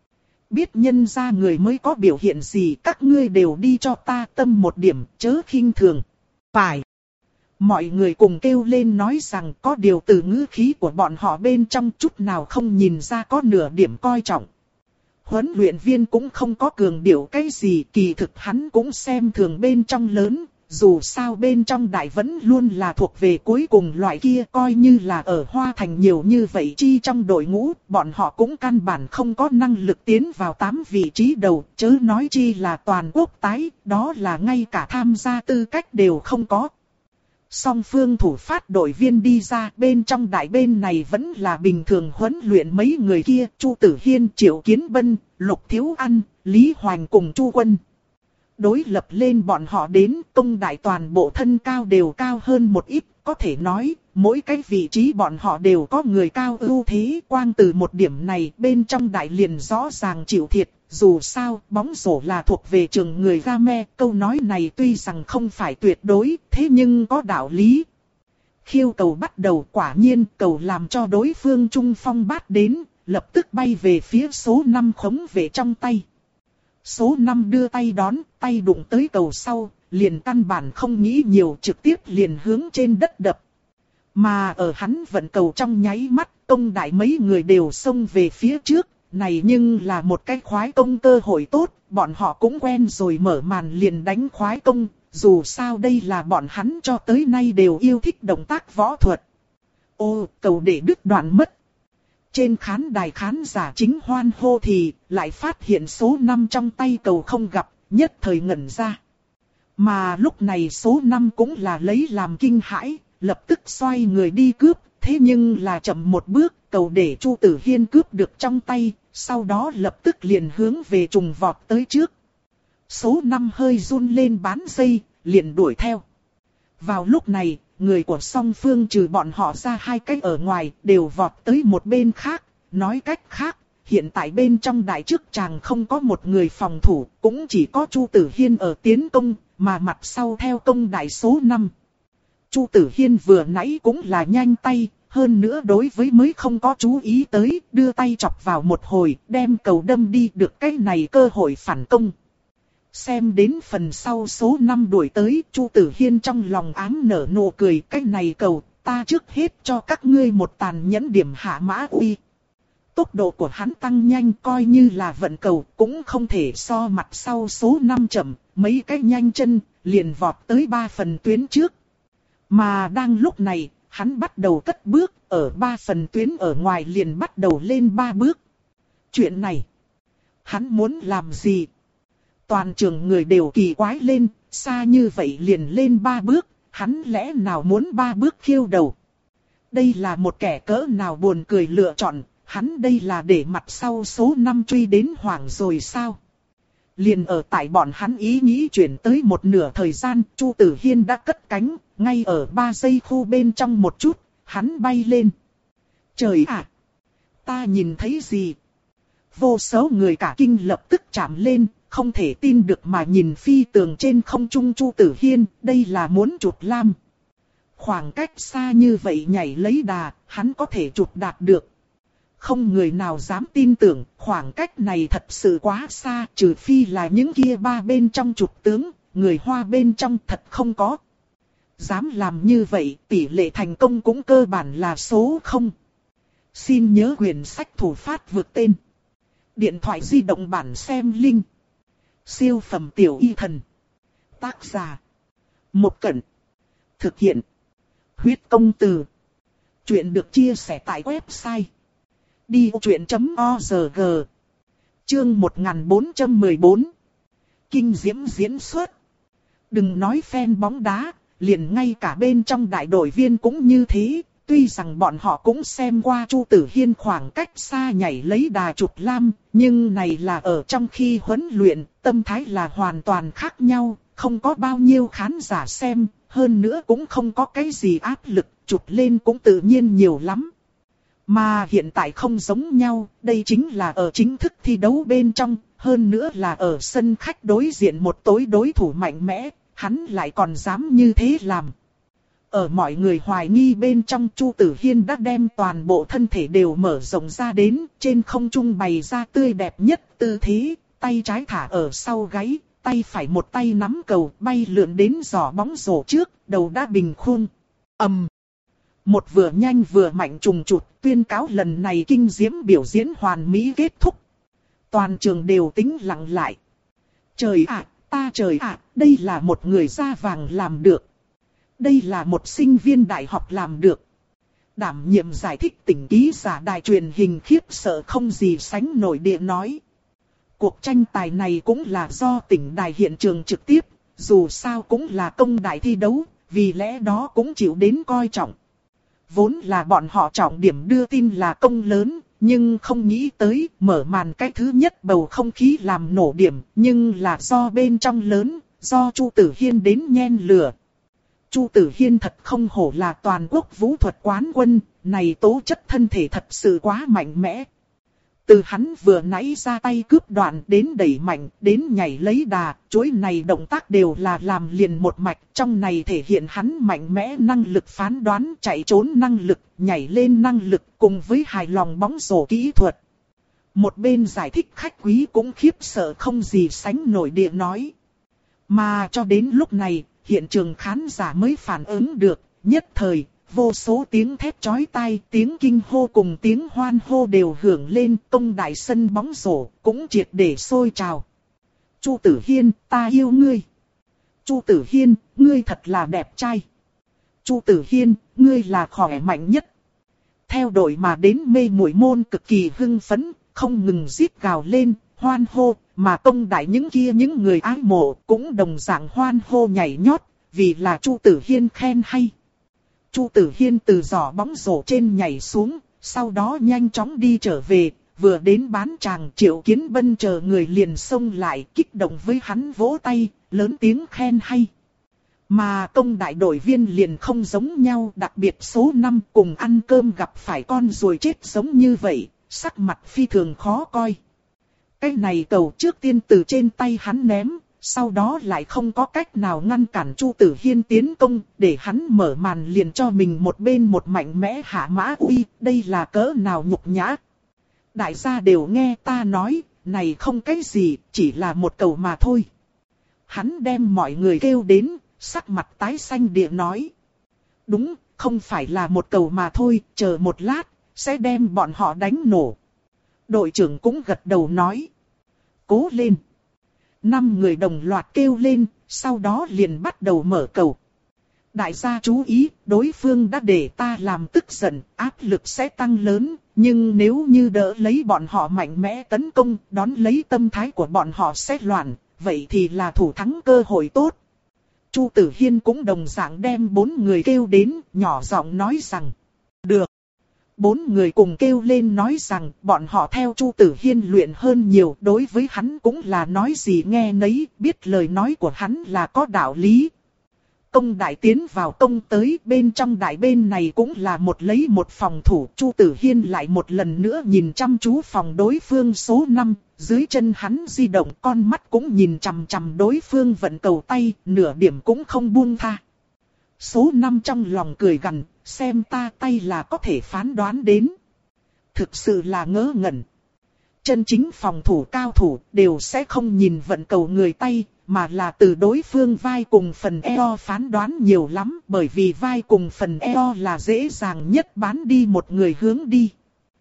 Biết nhân ra người mới có biểu hiện gì, các ngươi đều đi cho ta tâm một điểm, chớ khinh thường. Phải. Mọi người cùng kêu lên nói rằng có điều từ ngữ khí của bọn họ bên trong chút nào không nhìn ra có nửa điểm coi trọng. Huấn luyện viên cũng không có cường điệu cái gì, kỳ thực hắn cũng xem thường bên trong lớn. Dù sao bên trong đại vẫn luôn là thuộc về cuối cùng loại kia, coi như là ở Hoa Thành nhiều như vậy chi trong đội ngũ, bọn họ cũng căn bản không có năng lực tiến vào tám vị trí đầu, chớ nói chi là toàn quốc tái, đó là ngay cả tham gia tư cách đều không có. Song phương thủ phát đội viên đi ra, bên trong đại bên này vẫn là bình thường huấn luyện mấy người kia, Chu Tử Hiên, Triệu Kiến Bân, Lục Thiếu Ăn, Lý Hoành cùng Chu Quân. Đối lập lên bọn họ đến, Công đại toàn bộ thân cao đều cao hơn một ít, có thể nói, mỗi cái vị trí bọn họ đều có người cao ưu thế. Quang từ một điểm này, bên trong đại liền rõ ràng chịu thiệt, dù sao, bóng rổ là thuộc về trường người Game, câu nói này tuy rằng không phải tuyệt đối, thế nhưng có đạo lý. Khiêu cầu bắt đầu, quả nhiên cầu làm cho đối phương trung phong bát đến, lập tức bay về phía số năm khống vệ trong tay. Số năm đưa tay đón, tay đụng tới cầu sau, liền căn bản không nghĩ nhiều, trực tiếp liền hướng trên đất đập. Mà ở hắn vận cầu trong nháy mắt, Công đại mấy người đều xông về phía trước, này nhưng là một cái khoái công cơ hội tốt, bọn họ cũng quen rồi mở màn liền đánh khoái công, dù sao đây là bọn hắn cho tới nay đều yêu thích động tác võ thuật. Ô, cầu để đứt đoạn mất. Trên khán đài khán giả chính hoan hô thì lại phát hiện số năm trong tay cầu không gặp, nhất thời ngẩn ra. Mà lúc này số năm cũng là lấy làm kinh hãi, lập tức xoay người đi cướp, thế nhưng là chậm một bước, cầu để Chu Tử Hiên cướp được trong tay, sau đó lập tức liền hướng về trùng vọt tới trước. Số năm hơi run lên bán dây, liền đuổi theo. Vào lúc này, người của song phương trừ bọn họ ra hai cách ở ngoài đều vọt tới một bên khác. Nói cách khác, hiện tại bên trong đại trước chàng không có một người phòng thủ, cũng chỉ có Chu Tử Hiên ở tiến công, mà mặt sau theo công đại số năm. Chu Tử Hiên vừa nãy cũng là nhanh tay, hơn nữa đối với mới không có chú ý tới, đưa tay chọc vào một hồi, đem cầu đâm đi được cái này cơ hội phản công. Xem đến phần sau số năm đuổi tới, Chu Tử Hiên trong lòng ám nở nụ cười, cái này cầu, ta trước hết cho các ngươi một tàn nhẫn điểm hạ mã uy. Tốc độ của hắn tăng nhanh, coi như là vận cầu cũng không thể so mặt sau số năm chậm, mấy cái nhanh chân liền vọt tới ba phần tuyến trước. Mà đang lúc này, hắn bắt đầu cất bước, ở ba phần tuyến ở ngoài liền bắt đầu lên ba bước. Chuyện này, hắn muốn làm gì? Toàn trường người đều kỳ quái lên, xa như vậy liền lên ba bước, hắn lẽ nào muốn ba bước khiêu đầu? Đây là một kẻ cỡ nào buồn cười lựa chọn, hắn đây là để mặt sau số năm truy đến hoảng rồi sao? Liền ở tại bọn hắn ý nghĩ chuyển tới một nửa thời gian, Chu Tử Hiên đã cất cánh, ngay ở ba giây khu bên trong một chút, hắn bay lên. Trời ạ! Ta nhìn thấy gì? Vô số người cả kinh lập tức chạm lên, không thể tin được mà nhìn phi tường trên không trung Chu Tử Hiên, đây là muốn chụp lam. Khoảng cách xa như vậy nhảy lấy đà, hắn có thể chụp đạt được. Không người nào dám tin tưởng, khoảng cách này thật sự quá xa, trừ phi là những kia ba bên trong chụp tướng, người Hoa bên trong thật không có. Dám làm như vậy, tỷ lệ thành công cũng cơ bản là số không. Xin nhớ quyển sách thủ phát vượt tên. Điện thoại di động bản xem link. Siêu phẩm tiểu y thần. Tác giả. Một Cẩn. Thực hiện. Huyết công từ. Chuyện được chia sẻ tại website. đi truyện chấm org. Chương một nghìn bốn trăm mười bốn. Kinh diễm diễn xuất. Đừng nói fan bóng đá, liền ngay cả bên trong đại đội viên cũng như thế. Tuy rằng bọn họ cũng xem qua Chu Tử Hiên khoảng cách xa nhảy lấy đà chụp lam, nhưng này là ở trong khi huấn luyện, tâm thái là hoàn toàn khác nhau, không có bao nhiêu khán giả xem, hơn nữa cũng không có cái gì áp lực, chụp lên cũng tự nhiên nhiều lắm. Mà hiện tại không giống nhau, đây chính là ở chính thức thi đấu bên trong, hơn nữa là ở sân khách đối diện một tối đối thủ mạnh mẽ, hắn lại còn dám như thế làm. Ở mọi người hoài nghi bên trong, Chu Tử Hiên đã đem toàn bộ thân thể đều mở rộng ra đến, trên không trung bày ra tươi đẹp nhất tư thế, tay trái thả ở sau gáy, tay phải một tay nắm cầu bay lượn đến giỏ bóng rổ trước, đầu đã bình khuôn. ầm, một vừa nhanh vừa mạnh trùng trụt, tuyên cáo lần này kinh diễm biểu diễn hoàn mỹ kết thúc. Toàn trường đều tĩnh lặng lại. Trời ạ, ta trời ạ, đây là một người da vàng làm được. Đây là một sinh viên đại học làm được. Đảm nhiệm giải thích tỉnh ký giả đài truyền hình khiếp sợ không gì sánh nổi địa nói. Cuộc tranh tài này cũng là do tỉnh đài hiện trường trực tiếp, dù sao cũng là công đài thi đấu, vì lẽ đó cũng chịu đến coi trọng. Vốn là bọn họ trọng điểm đưa tin là công lớn, nhưng không nghĩ tới mở màn cái thứ nhất bầu không khí làm nổ điểm, nhưng là do bên trong lớn, do Chu Tử Hiên đến nhen lửa. Chu Tử Hiên thật không hổ là toàn quốc vũ thuật quán quân, này tố chất thân thể thật sự quá mạnh mẽ. Từ hắn vừa nãy ra tay cướp đoạn đến đẩy mạnh, đến nhảy lấy đà, chuỗi này động tác đều là làm liền một mạch, trong này thể hiện hắn mạnh mẽ năng lực phán đoán, chạy trốn năng lực, nhảy lên năng lực, cùng với hài lòng bóng rổ kỹ thuật. Một bên giải thích khách quý cũng khiếp sợ không gì sánh nổi địa nói. Mà cho đến lúc này, hiện trường khán giả mới phản ứng được, nhất thời, vô số tiếng thét chói tai, tiếng kinh hô cùng tiếng hoan hô đều hưởng lên, công đại sân bóng rổ cũng triệt để sôi trào. Chu Tử Hiên, ta yêu ngươi. Chu Tử Hiên, ngươi thật là đẹp trai. Chu Tử Hiên, ngươi là khỏe mạnh nhất. Theo đội mà đến mê muội môn cực kỳ hưng phấn, không ngừng rít gào lên, hoan hô, mà công đại những kia những người ái mộ cũng đồng dạng hoan hô nhảy nhót, vì là Chu Tử Hiên khen hay. Chu Tử Hiên từ giỏ bóng rổ trên nhảy xuống, sau đó nhanh chóng đi trở về, vừa đến bán tràng Triệu Kiến Bân chờ người liền xông lại kích động với hắn vỗ tay, lớn tiếng khen hay. Mà công đại đội viên liền không giống nhau, đặc biệt số năm cùng ăn cơm gặp phải con ruồi chết giống như vậy, sắc mặt phi thường khó coi. Cái này cầu trước tiên từ trên tay hắn ném, sau đó lại không có cách nào ngăn cản Chu Tử Hiên tiến công, để hắn mở màn liền cho mình một bên một mạnh mẽ hạ mã uy, đây là cỡ nào nhục nhã. Đại gia đều nghe ta nói, này không cái gì, chỉ là một cầu mà thôi. hắn đem mọi người kêu đến, sắc mặt tái xanh địa nói. Đúng, không phải là một cầu mà thôi, chờ một lát, sẽ đem bọn họ đánh nổ. Đội trưởng cũng gật đầu nói. Cố lên. Năm người đồng loạt kêu lên, sau đó liền bắt đầu mở cầu. Đại gia chú ý, đối phương đã để ta làm tức giận, áp lực sẽ tăng lớn, nhưng nếu như đỡ lấy bọn họ mạnh mẽ tấn công, đón lấy tâm thái của bọn họ sẽ loạn, vậy thì là thủ thắng cơ hội tốt. Chu Tử Hiên cũng đồng dạng đem bốn người kêu đến, nhỏ giọng nói rằng, được. Bốn người cùng kêu lên nói rằng bọn họ theo Chu Tử Hiên luyện hơn nhiều, đối với hắn cũng là nói gì nghe nấy, biết lời nói của hắn là có đạo lý. Công đại tiến vào công tới, bên trong đại bên này cũng là một lấy một phòng thủ. Chu Tử Hiên lại một lần nữa nhìn chăm chú phòng đối phương số năm, dưới chân hắn di động, con mắt cũng nhìn chằm chằm đối phương vận cầu tay, nửa điểm cũng không buông tha. Số năm trong lòng cười gằn, xem ta tay là có thể phán đoán đến. Thực sự là ngớ ngẩn. Chân chính phòng thủ cao thủ đều sẽ không nhìn vận cầu người tay, mà là từ đối phương vai cùng phần eo phán đoán nhiều lắm, bởi vì vai cùng phần eo là dễ dàng nhất bán đi một người hướng đi.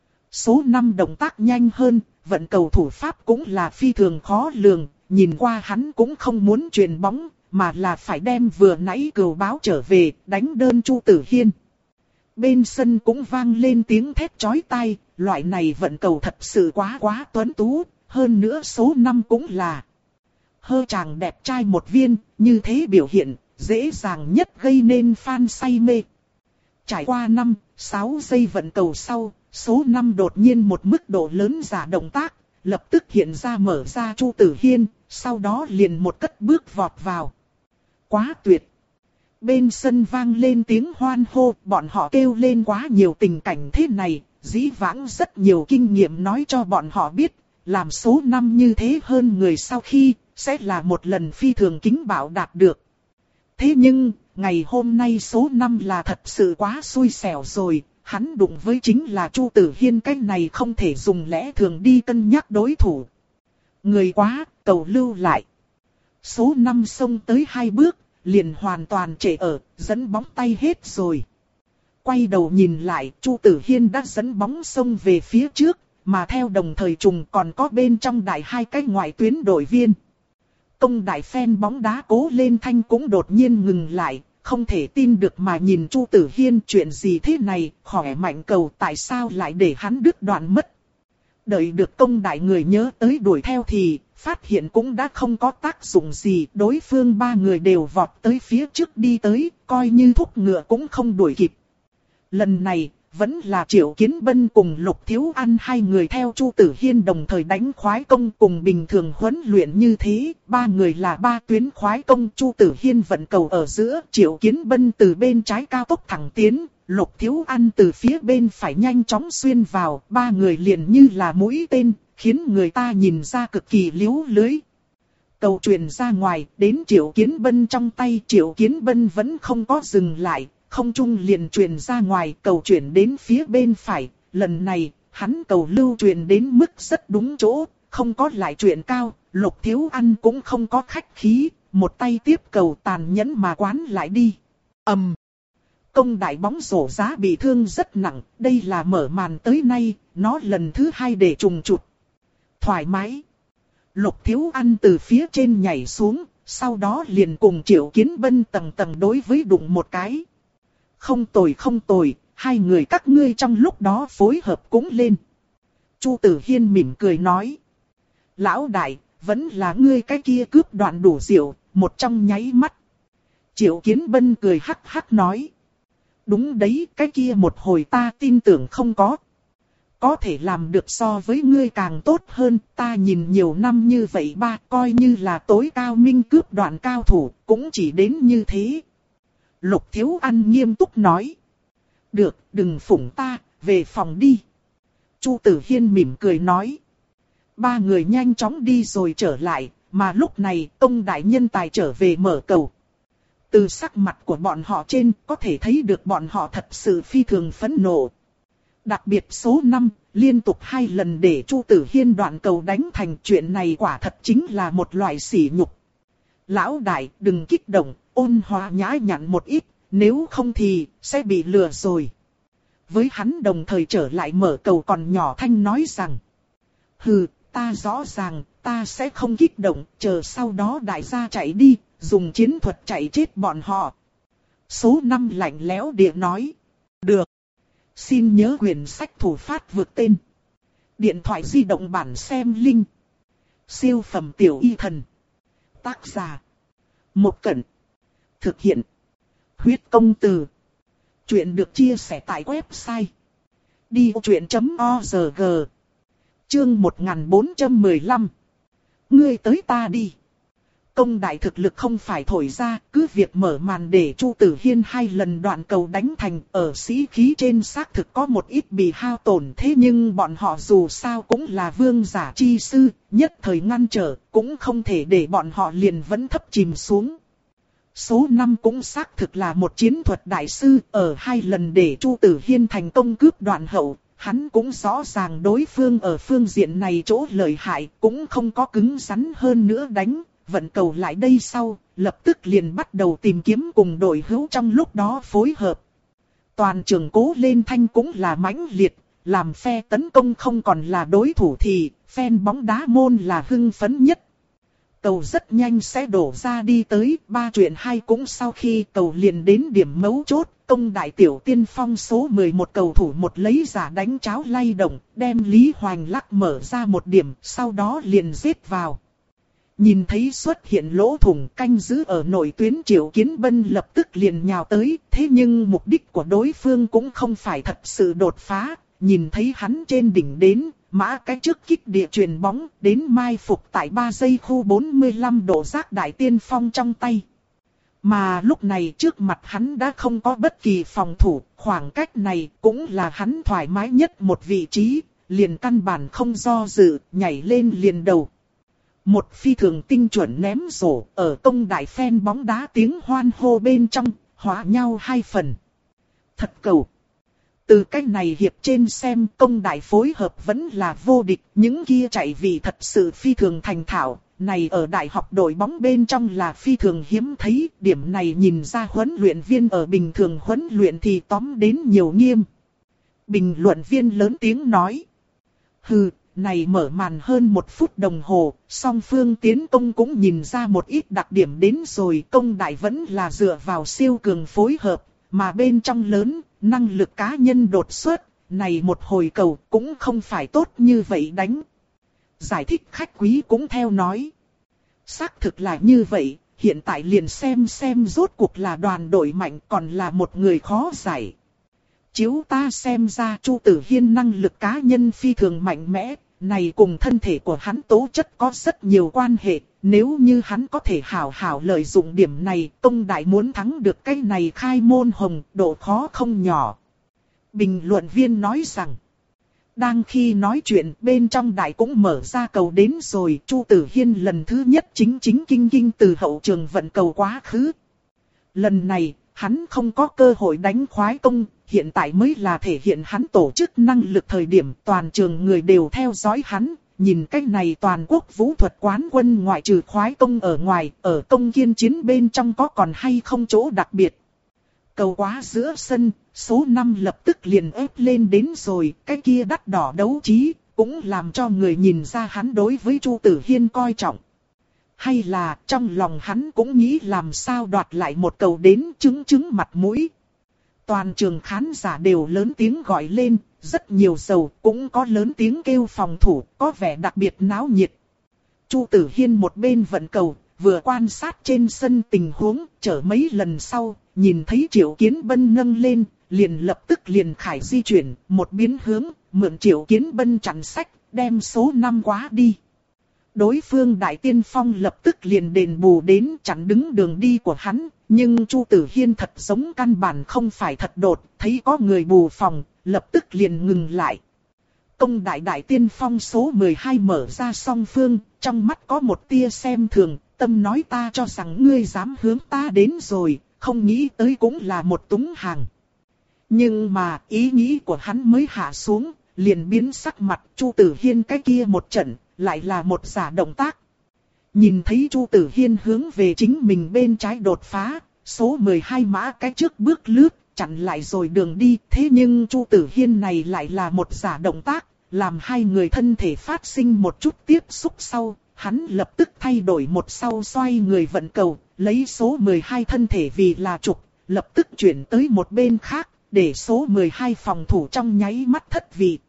Số năm động tác nhanh hơn, vận cầu thủ pháp cũng là phi thường khó lường, nhìn qua hắn cũng không muốn chuyền bóng, mà là phải đem vừa nãy cừu báo trở về, đánh đơn Chu Tử Hiên. Bên sân cũng vang lên tiếng thét chói tai, loại này vận cầu thật sự quá quá tuấn tú, hơn nữa số năm cũng là hơ chàng đẹp trai một viên, như thế biểu hiện, dễ dàng nhất gây nên fan say mê. Trải qua năm, sáu giây vận cầu sau, số năm đột nhiên một mức độ lớn giả động tác, lập tức hiện ra mở ra Chu Tử Hiên, sau đó liền một cất bước vọt vào. Quá tuyệt! Bên sân vang lên tiếng hoan hô, bọn họ kêu lên quá nhiều tình cảnh thế này, dĩ vãng rất nhiều kinh nghiệm nói cho bọn họ biết, làm số năm như thế hơn người sau khi, sẽ là một lần phi thường kính bảo đạt được. Thế nhưng, ngày hôm nay số năm là thật sự quá xui xẻo rồi, hắn đụng với chính là Chu Tử Hiên, cái này không thể dùng lẽ thường đi cân nhắc đối thủ. Người quá, cầu lưu lại. Số năm xông tới hai bước, liền hoàn toàn trễ ở, dẫn bóng tay hết rồi. Quay đầu nhìn lại, Chu Tử Hiên đã dẫn bóng xông về phía trước, mà theo đồng thời trùng còn có bên trong đại hai cái ngoại tuyến đội viên. Công đại fan bóng đá cố lên thanh cũng đột nhiên ngừng lại, không thể tin được mà nhìn Chu Tử Hiên, chuyện gì thế này, khỏe mạnh cầu tại sao lại để hắn đứt đoạn mất. Đợi được công đại người nhớ tới đuổi theo thì, phát hiện cũng đã không có tác dụng gì, đối phương ba người đều vọt tới phía trước đi tới, coi như thúc ngựa cũng không đuổi kịp. Lần này, vẫn là Triệu Kiến Bân cùng Lục Thiếu An hai người theo Chu Tử Hiên đồng thời đánh khoái công, cùng bình thường huấn luyện như thế, ba người là ba tuyến khoái công. Chu Tử Hiên vận cầu ở giữa, Triệu Kiến Bân từ bên trái cao tốc thẳng tiến, Lục Thiếu An từ phía bên phải nhanh chóng xuyên vào, ba người liền như là mũi tên, khiến người ta nhìn ra cực kỳ liếu lưới. Cầu truyền ra ngoài, đến Triệu Kiến Bân trong tay, Triệu Kiến Bân vẫn không có dừng lại. Không trung liền truyền ra ngoài, cầu chuyển đến phía bên phải, lần này, hắn cầu lưu truyền đến mức rất đúng chỗ, không có lại chuyện cao, Lục Thiếu An cũng không có khách khí, một tay tiếp cầu tàn nhẫn mà quán lại đi. ầm, um, Công đại bóng rổ giá bị thương rất nặng, đây là mở màn tới nay, nó lần thứ hai để trùng chụp. Thoải mái. Lục Thiếu An từ phía trên nhảy xuống, sau đó liền cùng Triệu Kiến Bân tầng tầng đối với đụng một cái. Không tồi không tồi, hai người các ngươi trong lúc đó phối hợp cũng lên. Chu Tử Hiên mỉm cười nói. Lão đại, vẫn là ngươi cái kia cướp đoạn đủ rượu, một trong nháy mắt. Triệu Kiến Bân cười hắc hắc nói. Đúng đấy, cái kia một hồi ta tin tưởng không có. Có thể làm được so với ngươi càng tốt hơn, ta nhìn nhiều năm như vậy ba, coi như là tối cao minh cướp đoạn cao thủ, cũng chỉ đến như thế. Lục Thiếu An nghiêm túc nói. Được, đừng phủng ta, về phòng đi. Chu Tử Hiên mỉm cười nói. Ba người nhanh chóng đi rồi trở lại, mà lúc này công đại nhân tài trở về mở cầu. Từ sắc mặt của bọn họ trên có thể thấy được bọn họ thật sự phi thường phẫn nộ. Đặc biệt số năm, liên tục hai lần để Chu Tử Hiên đoạn cầu đánh thành, chuyện này quả thật chính là một loại sỉ nhục. Lão đại đừng kích động, ôn hòa nhã nhặn một ít, nếu không thì sẽ bị lừa rồi. Với hắn đồng thời trở lại mở cầu còn nhỏ thanh nói rằng. Hừ, ta rõ ràng, ta sẽ không kích động, chờ sau đó đại gia chạy đi, dùng chiến thuật chạy chết bọn họ. Số năm lạnh lẽo địa nói. Được. Xin nhớ quyển sách thủ phát vượt tên. Điện thoại di động bản xem link. Siêu phẩm tiểu y thần. Tác giả. Một Cẩn. Thực hiện. Huyết công từ. Chuyện được chia sẻ tại website. đi ô chuyện chấm org. Chương một nghìn bốn trăm mười lăm. Ngươi tới ta đi. Công đại thực lực không phải thổi ra, cứ việc mở màn để Chu Tử Hiên hai lần đoạn cầu đánh thành, ở sĩ khí trên xác thực có một ít bị hao tổn, thế nhưng bọn họ dù sao cũng là vương giả chi sư, nhất thời ngăn trở, cũng không thể để bọn họ liền vẫn thấp chìm xuống. Số năm cũng xác thực là một chiến thuật đại sư, ở hai lần để Chu Tử Hiên thành công cướp đoạn hậu. Hắn cũng rõ ràng đối phương ở phương diện này chỗ lợi hại, cũng không có cứng rắn hơn nữa đánh, vận cầu lại đây sau, lập tức liền bắt đầu tìm kiếm cùng đội hữu trong lúc đó phối hợp. Toàn trường cố lên thanh cũng là mãnh liệt, làm phe tấn công không còn là đối thủ thì, fan bóng đá môn là hưng phấn nhất. Cầu rất nhanh sẽ đổ ra đi tới, ba chuyện hai cũng sau khi cầu liền đến điểm mấu chốt. Công đại tiểu tiên phong số mười một cầu thủ một lấy giả đánh cháo lay động, đem Lý Hoành lắc mở ra một điểm, sau đó liền giết vào. Nhìn thấy xuất hiện lỗ thủng canh giữ ở nội tuyến Triệu Kiến Bân lập tức liền nhào tới, thế nhưng mục đích của đối phương cũng không phải thật sự đột phá, nhìn thấy hắn trên đỉnh đến, mã cái trước kích địa truyền bóng, đến mai phục tại ba giây khu bốn mươi lăm độ giác đại tiên phong trong tay. Mà lúc này trước mặt hắn đã không có bất kỳ phòng thủ, khoảng cách này cũng là hắn thoải mái nhất một vị trí, liền căn bản không do dự, nhảy lên liền đầu. Một phi thường tinh chuẩn ném rổ, ở công đại phen bóng đá tiếng hoan hô bên trong, hóa nhau hai phần. Thật cầu. Từ cách này hiệp trên xem công đại phối hợp vẫn là vô địch, những kia chạy vì thật sự phi thường thành thạo. Này ở đại học đội bóng bên trong là phi thường hiếm thấy, điểm này nhìn ra huấn luyện viên ở bình thường huấn luyện thì tóm đến nhiều nghiêm. Bình luận viên lớn tiếng nói. Hừ, này mở màn hơn một phút đồng hồ, song phương tiến công cũng nhìn ra một ít đặc điểm đến rồi. Công đại vẫn là dựa vào siêu cường phối hợp, mà bên trong lớn, năng lực cá nhân đột xuất, này một hồi cầu cũng không phải tốt như vậy đánh. Giải thích khách quý cũng theo nói. Xác thực là như vậy, hiện tại liền xem xem rốt cuộc là đoàn đội mạnh còn là một người khó giải. Chiếu ta xem ra Chu Tử Hiên năng lực cá nhân phi thường mạnh mẽ, này cùng thân thể của hắn tố chất có rất nhiều quan hệ. Nếu như hắn có thể hảo hảo lợi dụng điểm này, công đại muốn thắng được cái này khai môn hồng, độ khó không nhỏ. Bình luận viên nói rằng. Đang khi nói chuyện bên trong đại cũng mở ra cầu đến rồi, Chu Tử Hiên lần thứ nhất chính chính kinh kinh từ hậu trường vận cầu quá khứ. Lần này, hắn không có cơ hội đánh khoái công, hiện tại mới là thể hiện hắn tổ chức năng lực thời điểm toàn trường người đều theo dõi hắn. Nhìn cách này toàn quốc vũ thuật quán quân ngoại trừ khoái công ở ngoài, ở công kiên chiến bên trong có còn hay không chỗ đặc biệt. Cầu quá giữa sân, số năm lập tức liền ép lên đến rồi, cái kia đắt đỏ đấu trí, cũng làm cho người nhìn ra hắn đối với Chu Tử Hiên coi trọng. Hay là trong lòng hắn cũng nghĩ làm sao đoạt lại một cầu đến chứng chứng mặt mũi. Toàn trường khán giả đều lớn tiếng gọi lên, rất nhiều dầu cũng có lớn tiếng kêu phòng thủ, có vẻ đặc biệt náo nhiệt. Chu Tử Hiên một bên vận cầu, vừa quan sát trên sân tình huống, chở mấy lần sau, nhìn thấy Triệu Kiến Bân nâng lên, liền lập tức liền khải di chuyển, một biến hướng, mượn Triệu Kiến Bân chặn sách, đem số năm quá đi. Đối phương đại tiên phong lập tức liền đền bù đến chặn đứng đường đi của hắn, nhưng Chu Tử Hiên thật giống căn bản không phải thật đột, thấy có người bù phòng, lập tức liền ngừng lại. Công đại đại tiên phong số mười hai mở ra song phương, trong mắt có một tia xem thường, tâm nói ta cho rằng ngươi dám hướng ta đến rồi, không nghĩ tới cũng là một túng hàng. Nhưng mà ý nghĩ của hắn mới hạ xuống, liền biến sắc mặt. Chu Tử Hiên cái kia một trận, lại là một giả động tác. Nhìn thấy Chu Tử Hiên hướng về chính mình bên trái đột phá, số mười hai mã cái trước bước lướt, chặn lại rồi đường đi. Thế nhưng Chu Tử Hiên này lại là một giả động tác, làm hai người thân thể phát sinh một chút tiếp xúc sau. Hắn lập tức thay đổi một sau xoay người vận cầu, lấy số mười hai thân thể vì là trục, lập tức chuyển tới một bên khác, để số mười hai phòng thủ trong nháy mắt thất vị.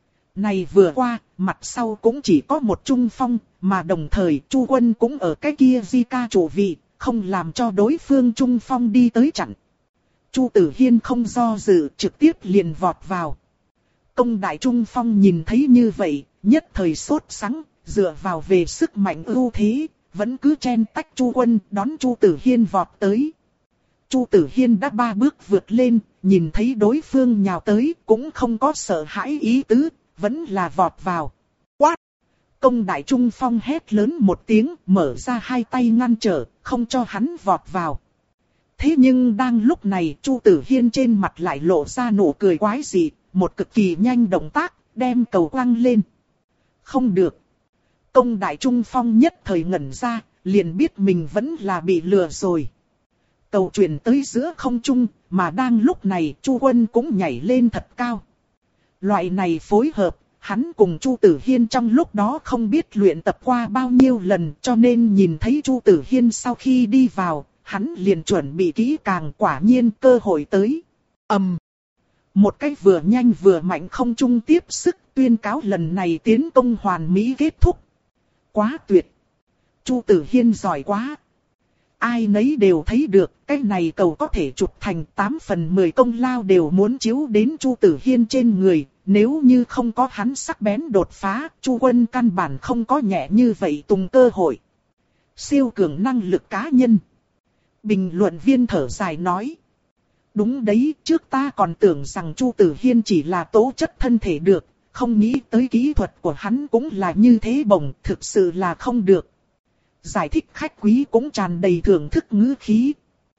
Này vừa qua, mặt sau cũng chỉ có một trung phong, mà đồng thời Chu Quân cũng ở cái kia di ca chủ vị, không làm cho đối phương trung phong đi tới chặn. Chu Tử Hiên không do dự, trực tiếp liền vọt vào. Công đại trung phong nhìn thấy như vậy, nhất thời sốt sắng, dựa vào về sức mạnh ưu thế, vẫn cứ chen tách Chu Quân đón Chu Tử Hiên vọt tới. Chu Tử Hiên đã ba bước vượt lên, nhìn thấy đối phương nhào tới, cũng không có sợ hãi ý tứ, vẫn là vọt vào. Quát! Công đại trung phong hét lớn một tiếng, mở ra hai tay ngăn trở, không cho hắn vọt vào. Thế nhưng đang lúc này, Chu Tử Hiên trên mặt lại lộ ra nụ cười quái dị, một cực kỳ nhanh động tác, đem cầu quăng lên. Không được. Công đại trung phong nhất thời ngẩn ra, liền biết mình vẫn là bị lừa rồi. Cầu chuyển tới giữa không trung, mà đang lúc này Chu Quân cũng nhảy lên thật cao. Loại này phối hợp, hắn cùng Chu Tử Hiên trong lúc đó không biết luyện tập qua bao nhiêu lần, cho nên nhìn thấy Chu Tử Hiên sau khi đi vào, hắn liền chuẩn bị kỹ càng, quả nhiên cơ hội tới. ầm, um, một cái vừa nhanh vừa mạnh không trung tiếp sức, tuyên cáo lần này tiến công hoàn mỹ kết thúc. Quá tuyệt! Chu Tử Hiên giỏi quá! Ai nấy đều thấy được, cái này cầu có thể chụp thành tám phần mười công lao đều muốn chiếu đến Chu Tử Hiên trên người. Nếu như không có hắn sắc bén đột phá, Chu Quân căn bản không có nhẹ như vậy tung cơ hội. Siêu cường năng lực cá nhân. Bình luận viên thở dài nói. Đúng đấy, trước ta còn tưởng rằng Chu Tử Hiên chỉ là tố chất thân thể được, không nghĩ tới kỹ thuật của hắn cũng là như thế bổng, thực sự là không được. Giải thích khách quý cũng tràn đầy thưởng thức ngữ khí.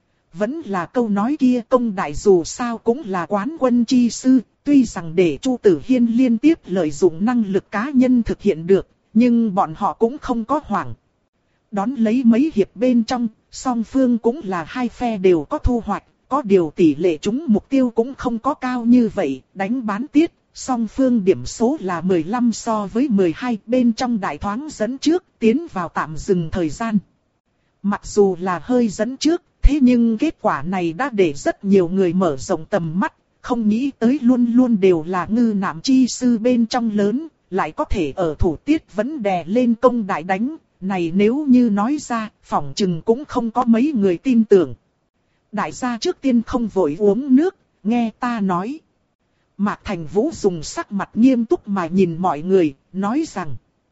Vẫn là câu nói kia, công đại dù sao cũng là quán quân chi sư, tuy rằng để Chu Tử Hiên liên tiếp lợi dụng năng lực cá nhân thực hiện được, nhưng bọn họ cũng không có hoảng. Đón lấy mấy hiệp bên trong, song phương cũng là hai phe đều có thu hoạch, có điều tỷ lệ trúng mục tiêu cũng không có cao như vậy, đánh bán tiết. Song phương điểm số là mười lăm so với mười hai, bên trong đại thoáng dẫn trước, tiến vào tạm dừng thời gian. Mặc dù là hơi dẫn trước, thế nhưng kết quả này đã để rất nhiều người mở rộng tầm mắt, không nghĩ tới luôn luôn đều là ngư nạm chi sư bên trong lớn, lại có thể ở thủ tiết vẫn đè lên công đại đánh, này nếu như nói ra, phỏng chừng cũng không có mấy người tin tưởng. Đại gia trước tiên không vội uống nước, nghe ta nói. Mạc Thành Vũ dùng sắc mặt nghiêm túc mà nhìn mọi người, nói rằng.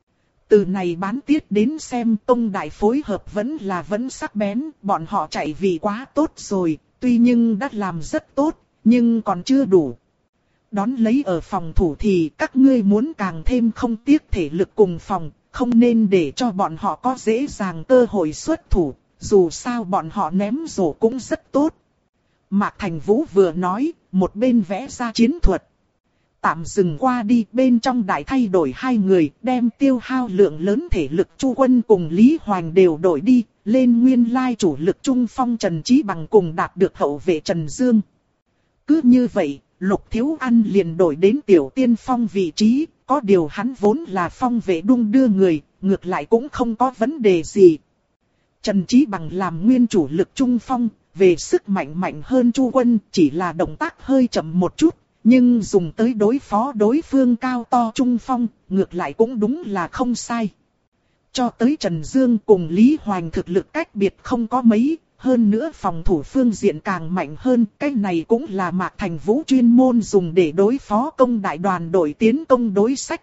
Từ này bán tiết đến xem tông đại phối hợp vẫn là vẫn sắc bén, bọn họ chạy vì quá tốt rồi, tuy nhưng đã làm rất tốt, nhưng còn chưa đủ. Đón lấy ở phòng thủ thì các ngươi muốn càng thêm không tiếc thể lực cùng phòng, không nên để cho bọn họ có dễ dàng cơ hội xuất thủ, dù sao bọn họ ném rổ cũng rất tốt. Mạc Thành Vũ vừa nói, một bên vẽ ra chiến thuật. Tạm dừng qua đi, bên trong đại thay đổi hai người, đem tiêu hao lượng lớn thể lực Chu Quân cùng Lý Hoành đều đổi đi, lên nguyên lai chủ lực trung phong Trần Chí Bằng cùng đạt được hậu vệ Trần Dương. Cứ như vậy, Lục Thiếu An liền đổi đến tiểu tiên phong vị trí, có điều hắn vốn là phong vệ đung đưa người, ngược lại cũng không có vấn đề gì. Trần Chí Bằng làm nguyên chủ lực trung phong, về sức mạnh mạnh hơn Chu Quân, chỉ là động tác hơi chậm một chút, nhưng dùng tới đối phó đối phương cao to trung phong, ngược lại cũng đúng là không sai. Cho tới Trần Dương cùng Lý Hoành thực lực cách biệt không có mấy, hơn nữa phòng thủ phương diện càng mạnh hơn, cái này cũng là Mạc Thành Vũ chuyên môn dùng để đối phó công đại đoàn đội tiến công đối sách.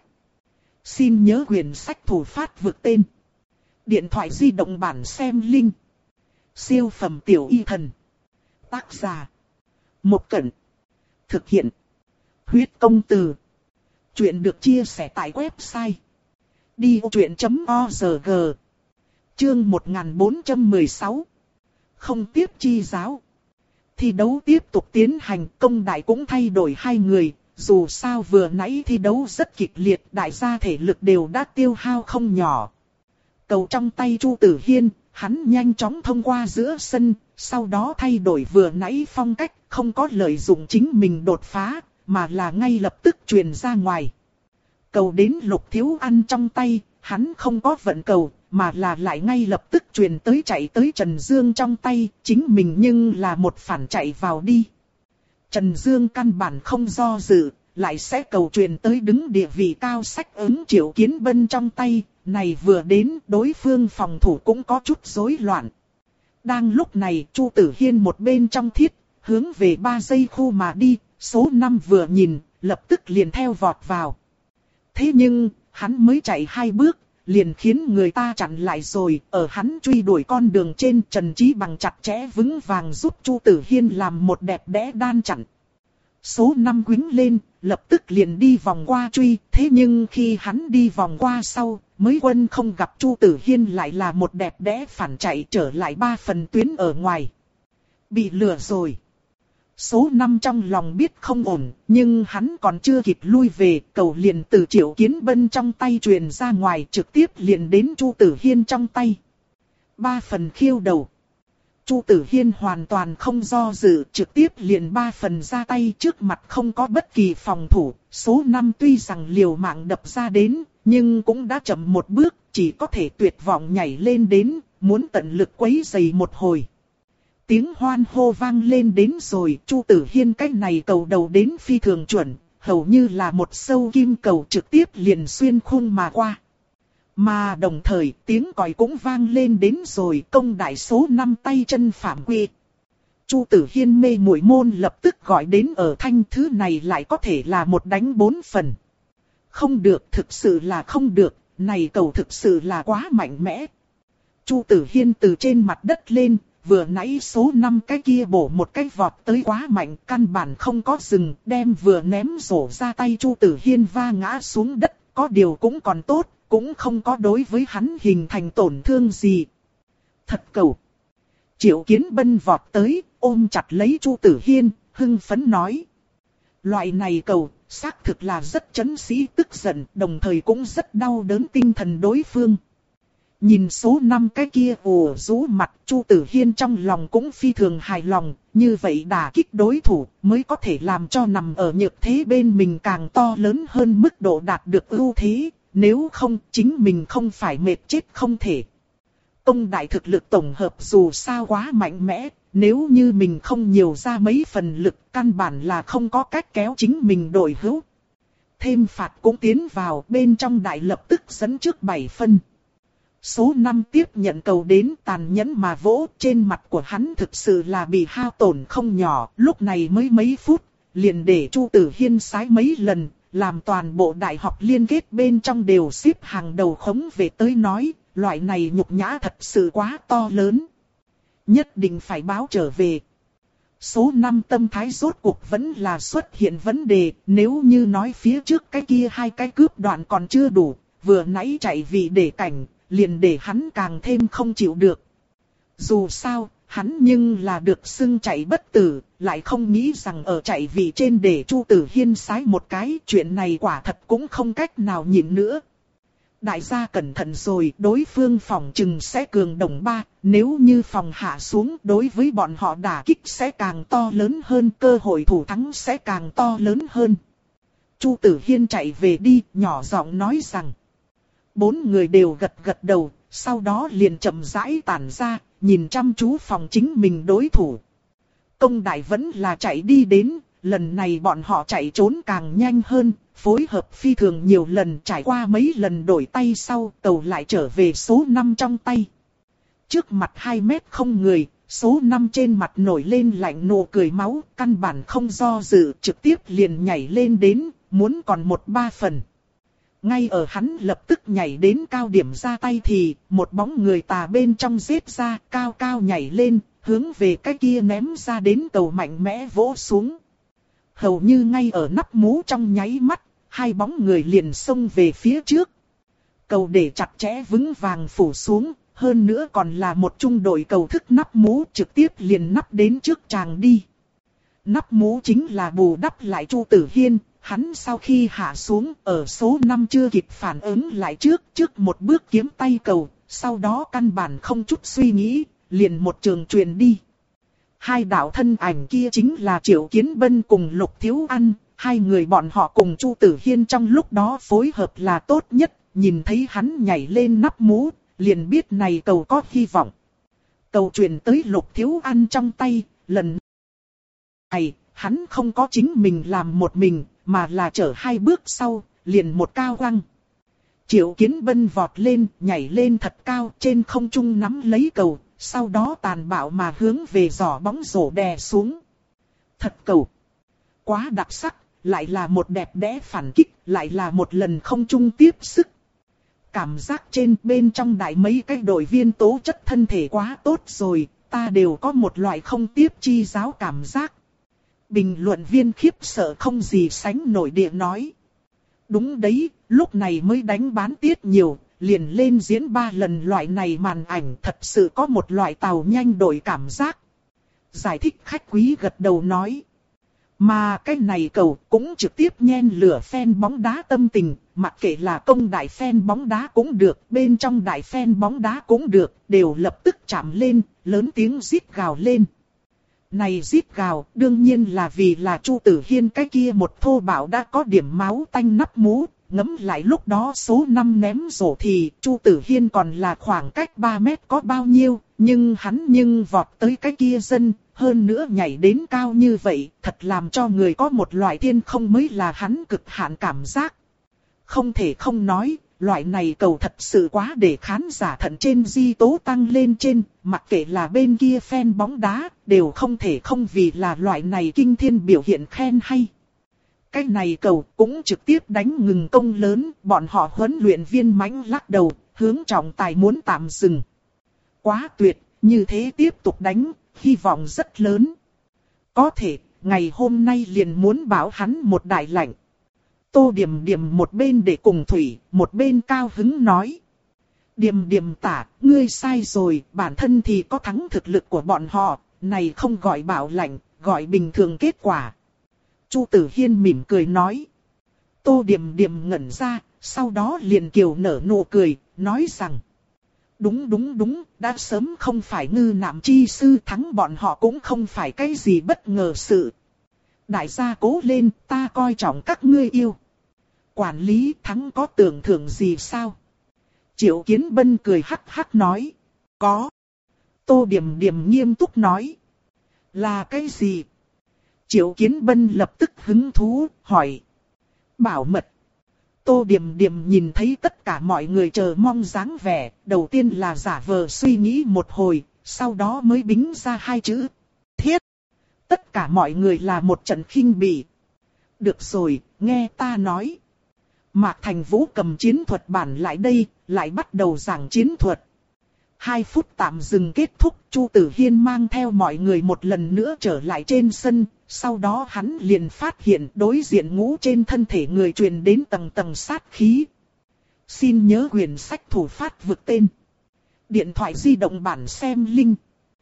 Xin nhớ quyển sách thủ phát vượt tên. Điện thoại di động bản xem link. Siêu phẩm tiểu y thần. Tác giả. Một Cẩn. Thực hiện. Huyết công từ. Chuyện được chia sẻ tại website. đi vô chuyện chấm org. Chương một nghìn bốn trăm mười sáu. Không tiếp chi giáo. Thi đấu tiếp tục tiến hành, công đại cũng thay đổi hai người. Dù sao vừa nãy thi đấu rất kịch liệt, đại gia thể lực đều đã tiêu hao không nhỏ. cầu trong tay Chu Tử Hiên, hắn nhanh chóng thông qua giữa sân, sau đó thay đổi vừa nãy phong cách, không có lợi dụng chính mình đột phá, mà là ngay lập tức truyền ra ngoài. Cầu đến Lục Thiếu Ăn trong tay, hắn không có vận cầu, mà là lại ngay lập tức truyền tới chạy tới Trần Dương trong tay, chính mình nhưng là một phản chạy vào đi. Trần Dương căn bản không do dự, lại sẽ cầu truyền tới đứng địa vị cao sách ứng Triệu Kiến Bân trong tay, này vừa đến đối phương phòng thủ cũng có chút rối loạn. Đang lúc này Chu Tử Hiên một bên trong thiết, hướng về ba giây khu mà đi, số năm vừa nhìn, lập tức liền theo vọt vào. Thế nhưng, hắn mới chạy hai bước, liền khiến người ta chặn lại rồi, ở hắn truy đuổi con đường trên Trần Chí Bằng chặt chẽ vững vàng giúp Chu Tử Hiên làm một đẹp đẽ đan chặn. Số năm quính lên, lập tức liền đi vòng qua truy, thế nhưng khi hắn đi vòng qua sau, mới quân không gặp Chu Tử Hiên lại là một đẹp đẽ phản chạy trở lại ba phần tuyến ở ngoài. Bị lừa rồi. Số năm trong lòng biết không ổn, nhưng hắn còn chưa kịp lui về, cầu liền từ Triệu Kiến Bân trong tay truyền ra ngoài trực tiếp liền đến Chu Tử Hiên trong tay. Ba phần khiêu đầu. Chu Tử Hiên hoàn toàn không do dự, trực tiếp liền ba phần ra tay trước mặt không có bất kỳ phòng thủ. Số năm tuy rằng liều mạng đập ra đến, nhưng cũng đã chậm một bước, chỉ có thể tuyệt vọng nhảy lên đến, muốn tận lực quấy giày một hồi. Tiếng hoan hô vang lên đến rồi, Chu Tử Hiên cái này cầu đầu đến phi thường chuẩn, hầu như là một sâu kim cầu trực tiếp liền xuyên khung mà qua. Mà đồng thời tiếng còi cũng vang lên đến rồi, công đại số năm tay chân phạm quy. Chu Tử Hiên mê muội môn lập tức gọi đến ở thanh, thứ này lại có thể là một đánh bốn phần. Không được, thực sự là không được, này cầu thực sự là quá mạnh mẽ. Chu Tử Hiên từ trên mặt đất lên, vừa nãy số năm cái kia bổ một cái vọt tới quá mạnh, căn bản không có dừng, đem vừa ném rổ ra tay Chu Tử Hiên va ngã xuống đất, có điều cũng còn tốt, cũng không có đối với hắn hình thành tổn thương gì. Thật cầu. Triệu Kiến Bân vọt tới, ôm chặt lấy Chu Tử Hiên, hưng phấn nói. Loại này cầu, xác thực là rất chấn sĩ tức giận, đồng thời cũng rất đau đớn tinh thần đối phương. Nhìn số năm cái kia ồ rũ mặt, Chu Tử Hiên trong lòng cũng phi thường hài lòng, như vậy đả kích đối thủ mới có thể làm cho nằm ở nhược thế bên mình càng to lớn hơn mức độ đạt được ưu thế, nếu không chính mình không phải mệt chết không thể. Công đại thực lực tổng hợp dù sao quá mạnh mẽ, nếu như mình không nhiều ra mấy phần lực căn bản là không có cách kéo chính mình đổi hữu. Thêm phạt cũng tiến vào, bên trong đại lập tức dẫn trước bảy phân. Số năm tiếp nhận cầu đến tàn nhẫn mà vỗ, trên mặt của hắn thực sự là bị hao tổn không nhỏ, lúc này mới mấy phút, liền để Chu Tử Hiên sái mấy lần, làm toàn bộ đại học liên kết bên trong đều xếp hàng đầu khống về tới nói, loại này nhục nhã thật sự quá to lớn. Nhất định phải báo trở về. Số năm tâm thái rốt cuộc vẫn là xuất hiện vấn đề, nếu như nói phía trước cái kia hai cái cướp đoạn còn chưa đủ, vừa nãy chạy vì để cảnh, liền để hắn càng thêm không chịu được. Dù sao, hắn nhưng là được xưng chạy bất tử, lại không nghĩ rằng ở chạy vì trên để Chu Tử Hiên sái một cái, chuyện này quả thật cũng không cách nào nhịn nữa. Đại gia cẩn thận rồi, đối phương phòng trừng sẽ cường đồng ba, nếu như phòng hạ xuống đối với bọn họ đả kích sẽ càng to lớn hơn, cơ hội thủ thắng sẽ càng to lớn hơn. Chu Tử Hiên chạy về đi, nhỏ giọng nói rằng. Bốn người đều gật gật đầu, sau đó liền chậm rãi tản ra, nhìn chăm chú phòng chính mình đối thủ. Công đại vẫn là chạy đi đến, lần này bọn họ chạy trốn càng nhanh hơn, phối hợp phi thường nhiều lần, trải qua mấy lần đổi tay sau, tàu lại trở về số năm trong tay. Trước mặt hai mét không người, số năm trên mặt nổi lên lạnh nụ cười máu, căn bản không do dự, trực tiếp liền nhảy lên đến, muốn còn một ba phần. Ngay ở hắn lập tức nhảy đến cao điểm ra tay thì, một bóng người tà bên trong giết ra, cao cao nhảy lên, hướng về cái kia ném ra đến cầu mạnh mẽ vỗ xuống. Hầu như ngay ở nắp mũ trong nháy mắt, hai bóng người liền xông về phía trước. Cầu để chặt chẽ vững vàng phủ xuống, hơn nữa còn là một trung đội cầu thức nắp mũ trực tiếp liền nắp đến trước chàng đi. Nắp mũ chính là bù đắp lại Chu Tử Hiên. Hắn sau khi hạ xuống ở số năm chưa kịp phản ứng lại trước, trước một bước kiếm tay cầu, sau đó căn bản không chút suy nghĩ, liền một trường truyền đi. Hai đạo thân ảnh kia chính là Triệu Kiến Bân cùng Lục Thiếu Ăn, hai người bọn họ cùng Chu Tử Hiên trong lúc đó phối hợp là tốt nhất, nhìn thấy hắn nhảy lên nắp mũ, liền biết này cầu có hy vọng. Cầu truyền tới Lục Thiếu Ăn trong tay, lần này, hắn không có chính mình làm một mình, mà là chở hai bước sau, liền một cao quăng. Triệu Kiến Bân vọt lên, nhảy lên thật cao, trên không trung nắm lấy cầu, sau đó tàn bạo mà hướng về giỏ bóng rổ đè xuống. Thật cầu. Quá đặc sắc, lại là một đẹp đẽ phản kích, lại là một lần không trung tiếp sức. Cảm giác trên bên trong đại mấy cái đội viên tố chất thân thể quá tốt rồi, ta đều có một loại không tiếp chi giáo cảm giác. Bình luận viên khiếp sợ không gì sánh nổi địa nói. Đúng đấy, lúc này mới đánh bán tiết nhiều, liền lên diễn ba lần loại này màn ảnh thật sự có một loại tàu nhanh đổi cảm giác. Giải thích khách quý gật đầu nói. Mà cái này cầu cũng trực tiếp nhen lửa fan bóng đá tâm tình, mặc kệ là công đại fan bóng đá cũng được, bên trong đại fan bóng đá cũng được, đều lập tức chạm lên, lớn tiếng rít gào lên. Này rít gào, đương nhiên là vì là Chu Tử Hiên cái kia một thô bạo đã có điểm máu tanh nắp mũ, ngấm lại lúc đó số năm ném rổ thì Chu Tử Hiên còn là khoảng cách ba mét có bao nhiêu, nhưng hắn nhưng vọt tới cái kia dân, hơn nữa nhảy đến cao như vậy, thật làm cho người có một loại thiên không mới là hắn cực hạn cảm giác. Không thể không nói, loại này cầu thật sự quá để khán giả thận trên di tố tăng lên trên, mặc kệ là bên kia fan bóng đá, đều không thể không vì là loại này kinh thiên biểu hiện khen hay. Cái này cầu cũng trực tiếp đánh ngừng công lớn, bọn họ huấn luyện viên mãnh lắc đầu, hướng trọng tài muốn tạm dừng. Quá tuyệt, như thế tiếp tục đánh, hy vọng rất lớn. Có thể, ngày hôm nay liền muốn bảo hắn một đại lạnh. Tô Điềm Điềm một bên để cùng Thủy, một bên cao hứng nói. Điềm Điềm tả, ngươi sai rồi, bản thân thì có thắng thực lực của bọn họ, này không gọi bảo lạnh, gọi bình thường kết quả. Chu Tử Hiên mỉm cười nói. Tô Điềm Điềm ngẩn ra, sau đó liền kiều nở nụ cười, nói rằng. Đúng đúng đúng, đã sớm không phải ngư nạm chi sư thắng bọn họ cũng không phải cái gì bất ngờ sự. Đại gia cố lên, ta coi trọng các ngươi yêu. Quản lý thắng có tưởng thưởng gì sao? Triệu Kiến Bân cười hắc hắc nói. Có. Tô Điềm Điềm nghiêm túc nói. Là cái gì? Triệu Kiến Bân lập tức hứng thú, hỏi. Bảo mật. Tô Điềm Điềm nhìn thấy tất cả mọi người chờ mong dáng vẻ, đầu tiên là giả vờ suy nghĩ một hồi, sau đó mới bính ra hai chữ. Thiết. Tất cả mọi người là một trận khinh bỉ. Được rồi, nghe ta nói. Mạc Thành Vũ cầm chiến thuật bản lại đây, lại bắt đầu giảng chiến thuật. Hai phút tạm dừng kết thúc, Chu Tử Hiên mang theo mọi người một lần nữa trở lại trên sân, sau đó hắn liền phát hiện đối diện ngũ trên thân thể người truyền đến tầng tầng sát khí. Xin nhớ quyển sách thủ phát vực tên. Điện thoại di động bản xem link.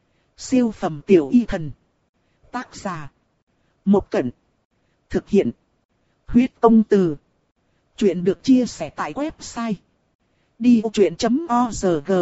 Siêu phẩm tiểu y thần. Tác giả. Một Cẩn. Thực hiện. Huyết Công Từ. Chuyện được chia sẻ tại website. đi ô chuyện chấm org.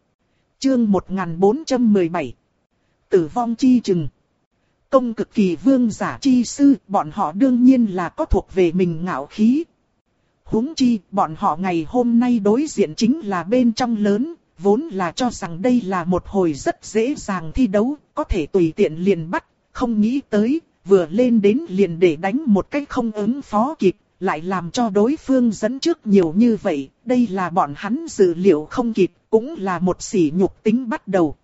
Chương một nghìn bốn trăm mười bảy. Tử vong chi chừng. Công cực kỳ vương giả chi sư, bọn họ đương nhiên là có thuộc về mình ngạo khí. Huống chi, bọn họ ngày hôm nay đối diện chính là bên trong lớn, vốn là cho rằng đây là một hồi rất dễ dàng thi đấu, có thể tùy tiện liền bắt, không nghĩ tới, vừa lên đến liền để đánh một cách không ứng phó kịp, lại làm cho đối phương dẫn trước nhiều như vậy, đây là bọn hắn dự liệu không kịp, cũng là một sỉ nhục tính bắt đầu.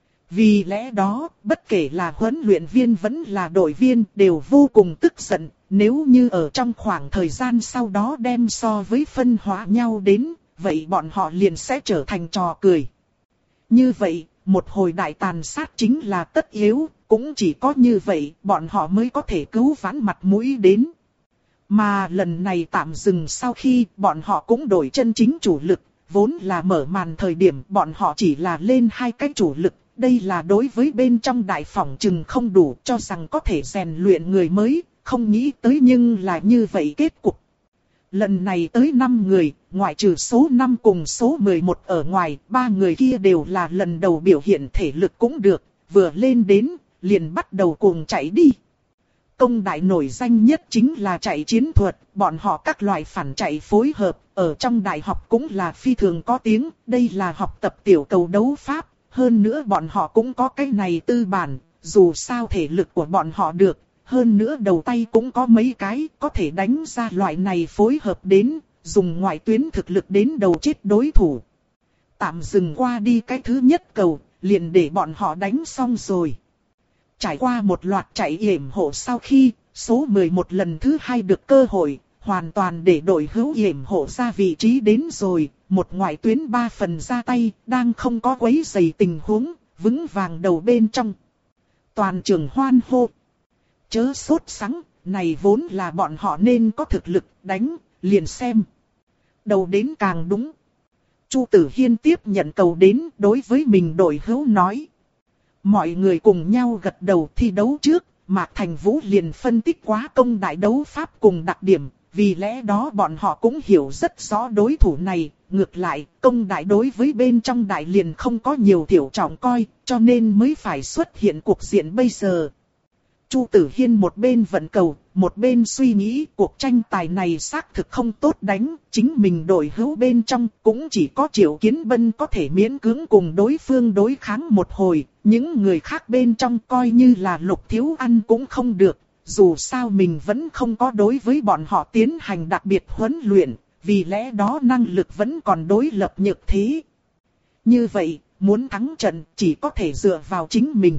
Vì lẽ đó, bất kể là huấn luyện viên vẫn là đội viên đều vô cùng tức giận, nếu như ở trong khoảng thời gian sau đó đem so với phân hóa nhau đến, vậy bọn họ liền sẽ trở thành trò cười. Như vậy, một hồi đại tàn sát chính là tất yếu, cũng chỉ có như vậy bọn họ mới có thể cứu vãn mặt mũi đến. Mà lần này tạm dừng sau khi bọn họ cũng đổi chân chính chủ lực, vốn là mở màn thời điểm bọn họ chỉ là lên hai cái chủ lực. Đây là đối với bên trong đại phòng chừng không đủ, cho rằng có thể rèn luyện người mới, không nghĩ tới nhưng là như vậy kết cục. Lần này tới năm người, ngoại trừ số năm cùng số mười một ở ngoài, ba người kia đều là lần đầu biểu hiện thể lực cũng được, vừa lên đến, liền bắt đầu cuồng chạy đi. Công đại nổi danh nhất chính là chạy chiến thuật, bọn họ các loại phản chạy phối hợp, ở trong đại học cũng là phi thường có tiếng, đây là học tập tiểu cầu đấu pháp, hơn nữa bọn họ cũng có cái này tư bản, dù sao thể lực của bọn họ được, hơn nữa đầu tay cũng có mấy cái, có thể đánh ra loại này phối hợp đến, dùng ngoại tuyến thực lực đến đầu chết đối thủ. Tạm dừng qua đi cái thứ nhất cầu, liền để bọn họ đánh xong rồi. Trải qua một loạt chạy yểm hộ sau khi, số mười một lần thứ hai được cơ hội, hoàn toàn để đội hữu yểm hộ ra vị trí đến rồi, một ngoại tuyến ba phần ra tay, đang không có quấy rầy tình huống, vững vàng đầu bên trong. Toàn trường hoan hô. Chớ sốt sắng, này vốn là bọn họ nên có thực lực, đánh, liền xem. Đầu đến càng đúng. Chu Tử Hiên tiếp nhận cầu đến, đối với mình đội hữu nói. Mọi người cùng nhau gật đầu thi đấu trước, Mạc Thành Vũ liền phân tích quá công đại đấu pháp cùng đặc điểm, vì lẽ đó bọn họ cũng hiểu rất rõ đối thủ này, ngược lại, công đại đối với bên trong đại liền không có nhiều tiểu trọng coi, cho nên mới phải xuất hiện cuộc diện bây giờ. Chu Tử Hiên một bên vận cầu, một bên suy nghĩ cuộc tranh tài này xác thực không tốt đánh, chính mình đội hữu bên trong cũng chỉ có Triệu Kiến Bân có thể miễn cưỡng cùng đối phương đối kháng một hồi, những người khác bên trong coi như là Lục Thiếu Ăn cũng không được, dù sao mình vẫn không có đối với bọn họ tiến hành đặc biệt huấn luyện, vì lẽ đó năng lực vẫn còn đối lập nhược thế. Như vậy, muốn thắng trận chỉ có thể dựa vào chính mình.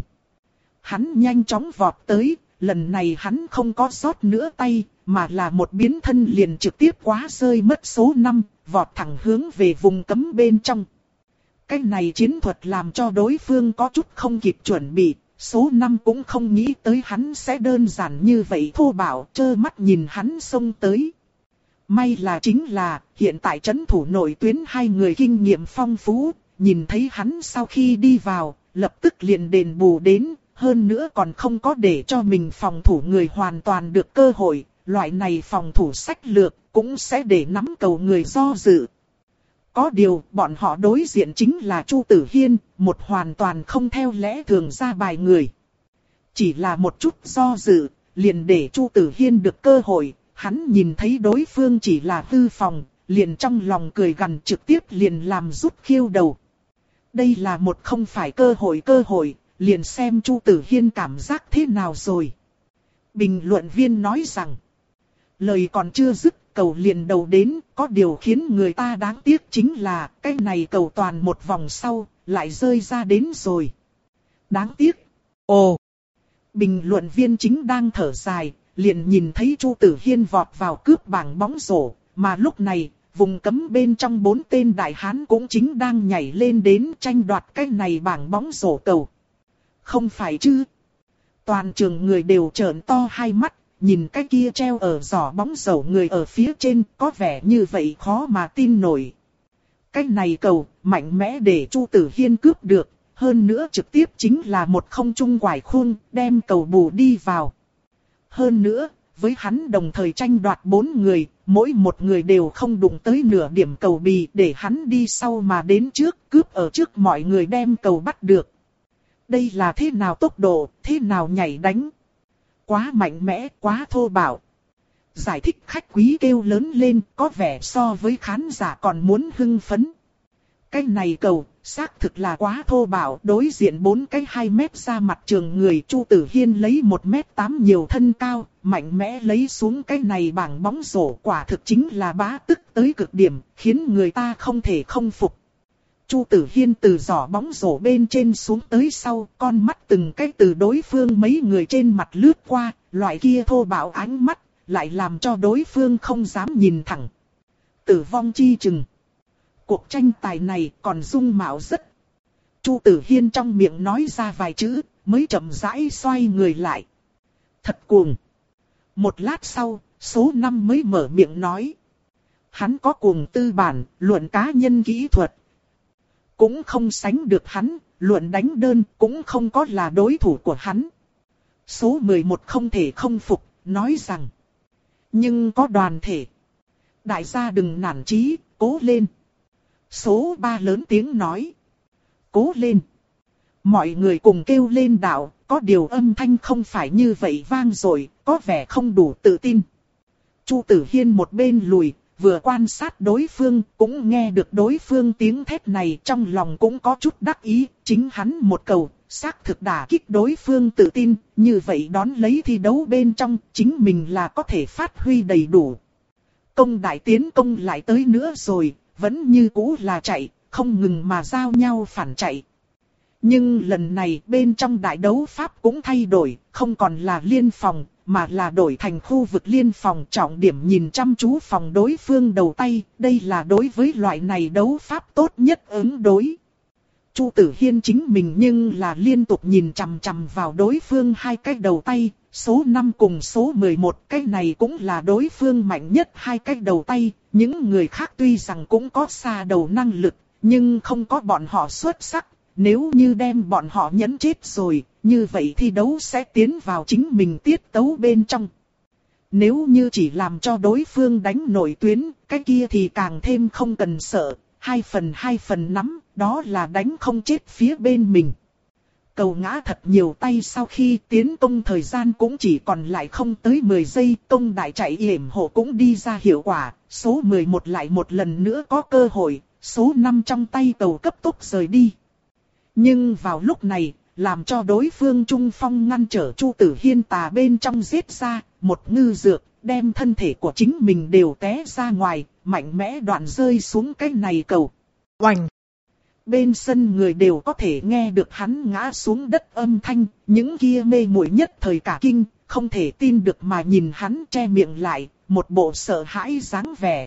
Hắn nhanh chóng vọt tới, lần này hắn không có sót nữa tay, mà là một biến thân liền trực tiếp quá rơi mất số năm, vọt thẳng hướng về vùng cấm bên trong. Cái này chiến thuật làm cho đối phương có chút không kịp chuẩn bị, số năm cũng không nghĩ tới hắn sẽ đơn giản như vậy thô bạo, trơ mắt nhìn hắn xông tới. May là chính là, hiện tại trấn thủ nội tuyến hai người kinh nghiệm phong phú, nhìn thấy hắn sau khi đi vào, lập tức liền đền bù đến. Hơn nữa còn không có để cho mình phòng thủ người hoàn toàn được cơ hội, loại này phòng thủ sách lược cũng sẽ để nắm cầu người do dự. Có điều bọn họ đối diện chính là Chu Tử Hiên, một hoàn toàn không theo lẽ thường ra bài người. Chỉ là một chút do dự, liền để Chu Tử Hiên được cơ hội, hắn nhìn thấy đối phương chỉ là hư phòng, liền trong lòng cười gằn trực tiếp liền làm rút khiêu đầu. Đây là một không phải cơ hội cơ hội. Liền xem Chu Tử Hiên cảm giác thế nào rồi. Bình luận viên nói rằng, lời còn chưa dứt, cầu liền đầu đến, có điều khiến người ta đáng tiếc chính là, cái này cầu toàn một vòng sau, lại rơi ra đến rồi. Đáng tiếc. Ồ! Bình luận viên chính đang thở dài, liền nhìn thấy Chu Tử Hiên vọt vào cướp bảng bóng rổ, mà lúc này, vùng cấm bên trong bốn tên đại hán cũng chính đang nhảy lên đến tranh đoạt cái này bảng bóng rổ cầu. Không phải chứ? Toàn trường người đều trợn to hai mắt, nhìn cái kia treo ở giỏ bóng rổ người ở phía trên, có vẻ như vậy khó mà tin nổi. Cái này cầu, mạnh mẽ để Chu Tử Hiên cướp được, hơn nữa trực tiếp chính là một không trung quải khung, đem cầu bù đi vào. Hơn nữa, với hắn đồng thời tranh đoạt bốn người, mỗi một người đều không đụng tới nửa điểm cầu bì để hắn đi sau mà đến trước, cướp ở trước mọi người đem cầu bắt được. Đây là thế nào tốc độ, thế nào nhảy đánh? Quá mạnh mẽ, quá thô bạo. Giải thích khách quý kêu lớn lên, có vẻ so với khán giả còn muốn hưng phấn. Cái này cầu, xác thực là quá thô bạo, đối diện bốn cái hai mét ra mặt trường người Chu Tử Hiên lấy một mét tám nhiều thân cao, mạnh mẽ lấy xuống cái này bảng bóng rổ, quả thực chính là bá tức tới cực điểm, khiến người ta không thể không phục. Chu Tử Hiên từ giỏ bóng rổ bên trên xuống tới sau, con mắt từng cái từ đối phương mấy người trên mặt lướt qua, loại kia thô bạo ánh mắt, lại làm cho đối phương không dám nhìn thẳng. Tử vong chi chừng. Cuộc tranh tài này còn dung mạo rất. Chu Tử Hiên trong miệng nói ra vài chữ, mới chậm rãi xoay người lại. Thật cuồng. Một lát sau, số năm mới mở miệng nói. Hắn có cuồng tư bản, luận cá nhân kỹ thuật. Cũng không sánh được hắn, luận đánh đơn cũng không có là đối thủ của hắn. Số mười một không thể không phục, nói rằng. Nhưng có đoàn thể. Đại gia đừng nản chí, cố lên. Số ba lớn tiếng nói. Cố lên. Mọi người cùng kêu lên đạo, có điều âm thanh không phải như vậy vang rồi, có vẻ không đủ tự tin. Chu Tử Hiên một bên lùi, vừa quan sát đối phương, cũng nghe được đối phương tiếng thét này, trong lòng cũng có chút đắc ý, chính hắn một cầu, xác thực đả kích đối phương tự tin, như vậy đón lấy thi đấu bên trong, chính mình là có thể phát huy đầy đủ. Công đại tiến công lại tới nữa rồi, vẫn như cũ là chạy, không ngừng mà giao nhau phản chạy. Nhưng lần này bên trong đại đấu pháp cũng thay đổi, không còn là liên phòng, mà là đổi thành khu vực liên phòng, trọng điểm nhìn chăm chú phòng đối phương đầu tay, đây là đối với loại này đấu pháp tốt nhất ứng đối. Chu Tử Hiên chính mình nhưng là liên tục nhìn chằm chằm vào đối phương hai cái đầu tay, số năm cùng số mười một cái này cũng là đối phương mạnh nhất hai cái đầu tay, những người khác tuy rằng cũng có xa đầu năng lực, nhưng không có bọn họ xuất sắc. Nếu như đem bọn họ nhấn chết rồi, như vậy thi đấu sẽ tiến vào chính mình tiết tấu bên trong. Nếu như chỉ làm cho đối phương đánh nổi tuyến, cái kia thì càng thêm không cần sợ, hai phần hai phần nắm, đó là đánh không chết phía bên mình. Cầu ngã thật nhiều tay sau khi tiến công thời gian cũng chỉ còn lại không tới mười giây, công đại chạy yểm hộ cũng đi ra hiệu quả, số mười một lại một lần nữa có cơ hội, số năm trong tay cầu cấp tốc rời đi. Nhưng vào lúc này, làm cho đối phương trung phong ngăn trở Chu Tử Hiên tà bên trong giết ra, một ngư dược, đem thân thể của chính mình đều té ra ngoài, mạnh mẽ đoạn rơi xuống cái này cầu. Oành! Bên sân người đều có thể nghe được hắn ngã xuống đất âm thanh, những kia mê muội nhất thời cả kinh, không thể tin được mà nhìn hắn che miệng lại, một bộ sợ hãi dáng vẻ.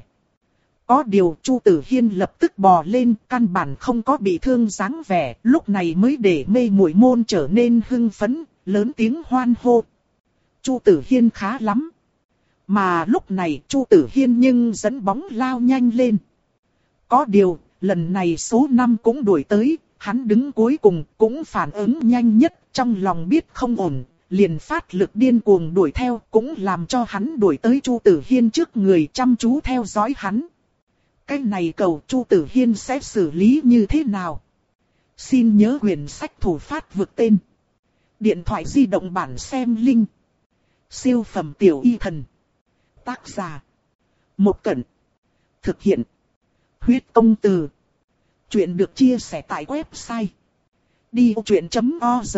Có điều Chu Tử Hiên lập tức bò lên, căn bản không có bị thương dáng vẻ, lúc này mới để mê muội môn trở nên hưng phấn, lớn tiếng hoan hô. Chu Tử Hiên khá lắm. Mà lúc này Chu Tử Hiên nhưng dẫn bóng lao nhanh lên. Có điều, lần này số năm cũng đuổi tới, hắn đứng cuối cùng cũng phản ứng nhanh nhất, trong lòng biết không ổn, liền phát lực điên cuồng đuổi theo, cũng làm cho hắn đuổi tới Chu Tử Hiên trước người chăm chú theo dõi hắn. Cái này cầu Chu Tử Hiên sẽ xử lý như thế nào? Xin nhớ quyển sách thủ phát vực tên. Điện thoại di động bản xem link. Siêu phẩm tiểu y thần. Tác giả. Một Cẩn. Thực hiện. Huyết công từ. Chuyện được chia sẻ tại website. đi ô chuyện chấm org.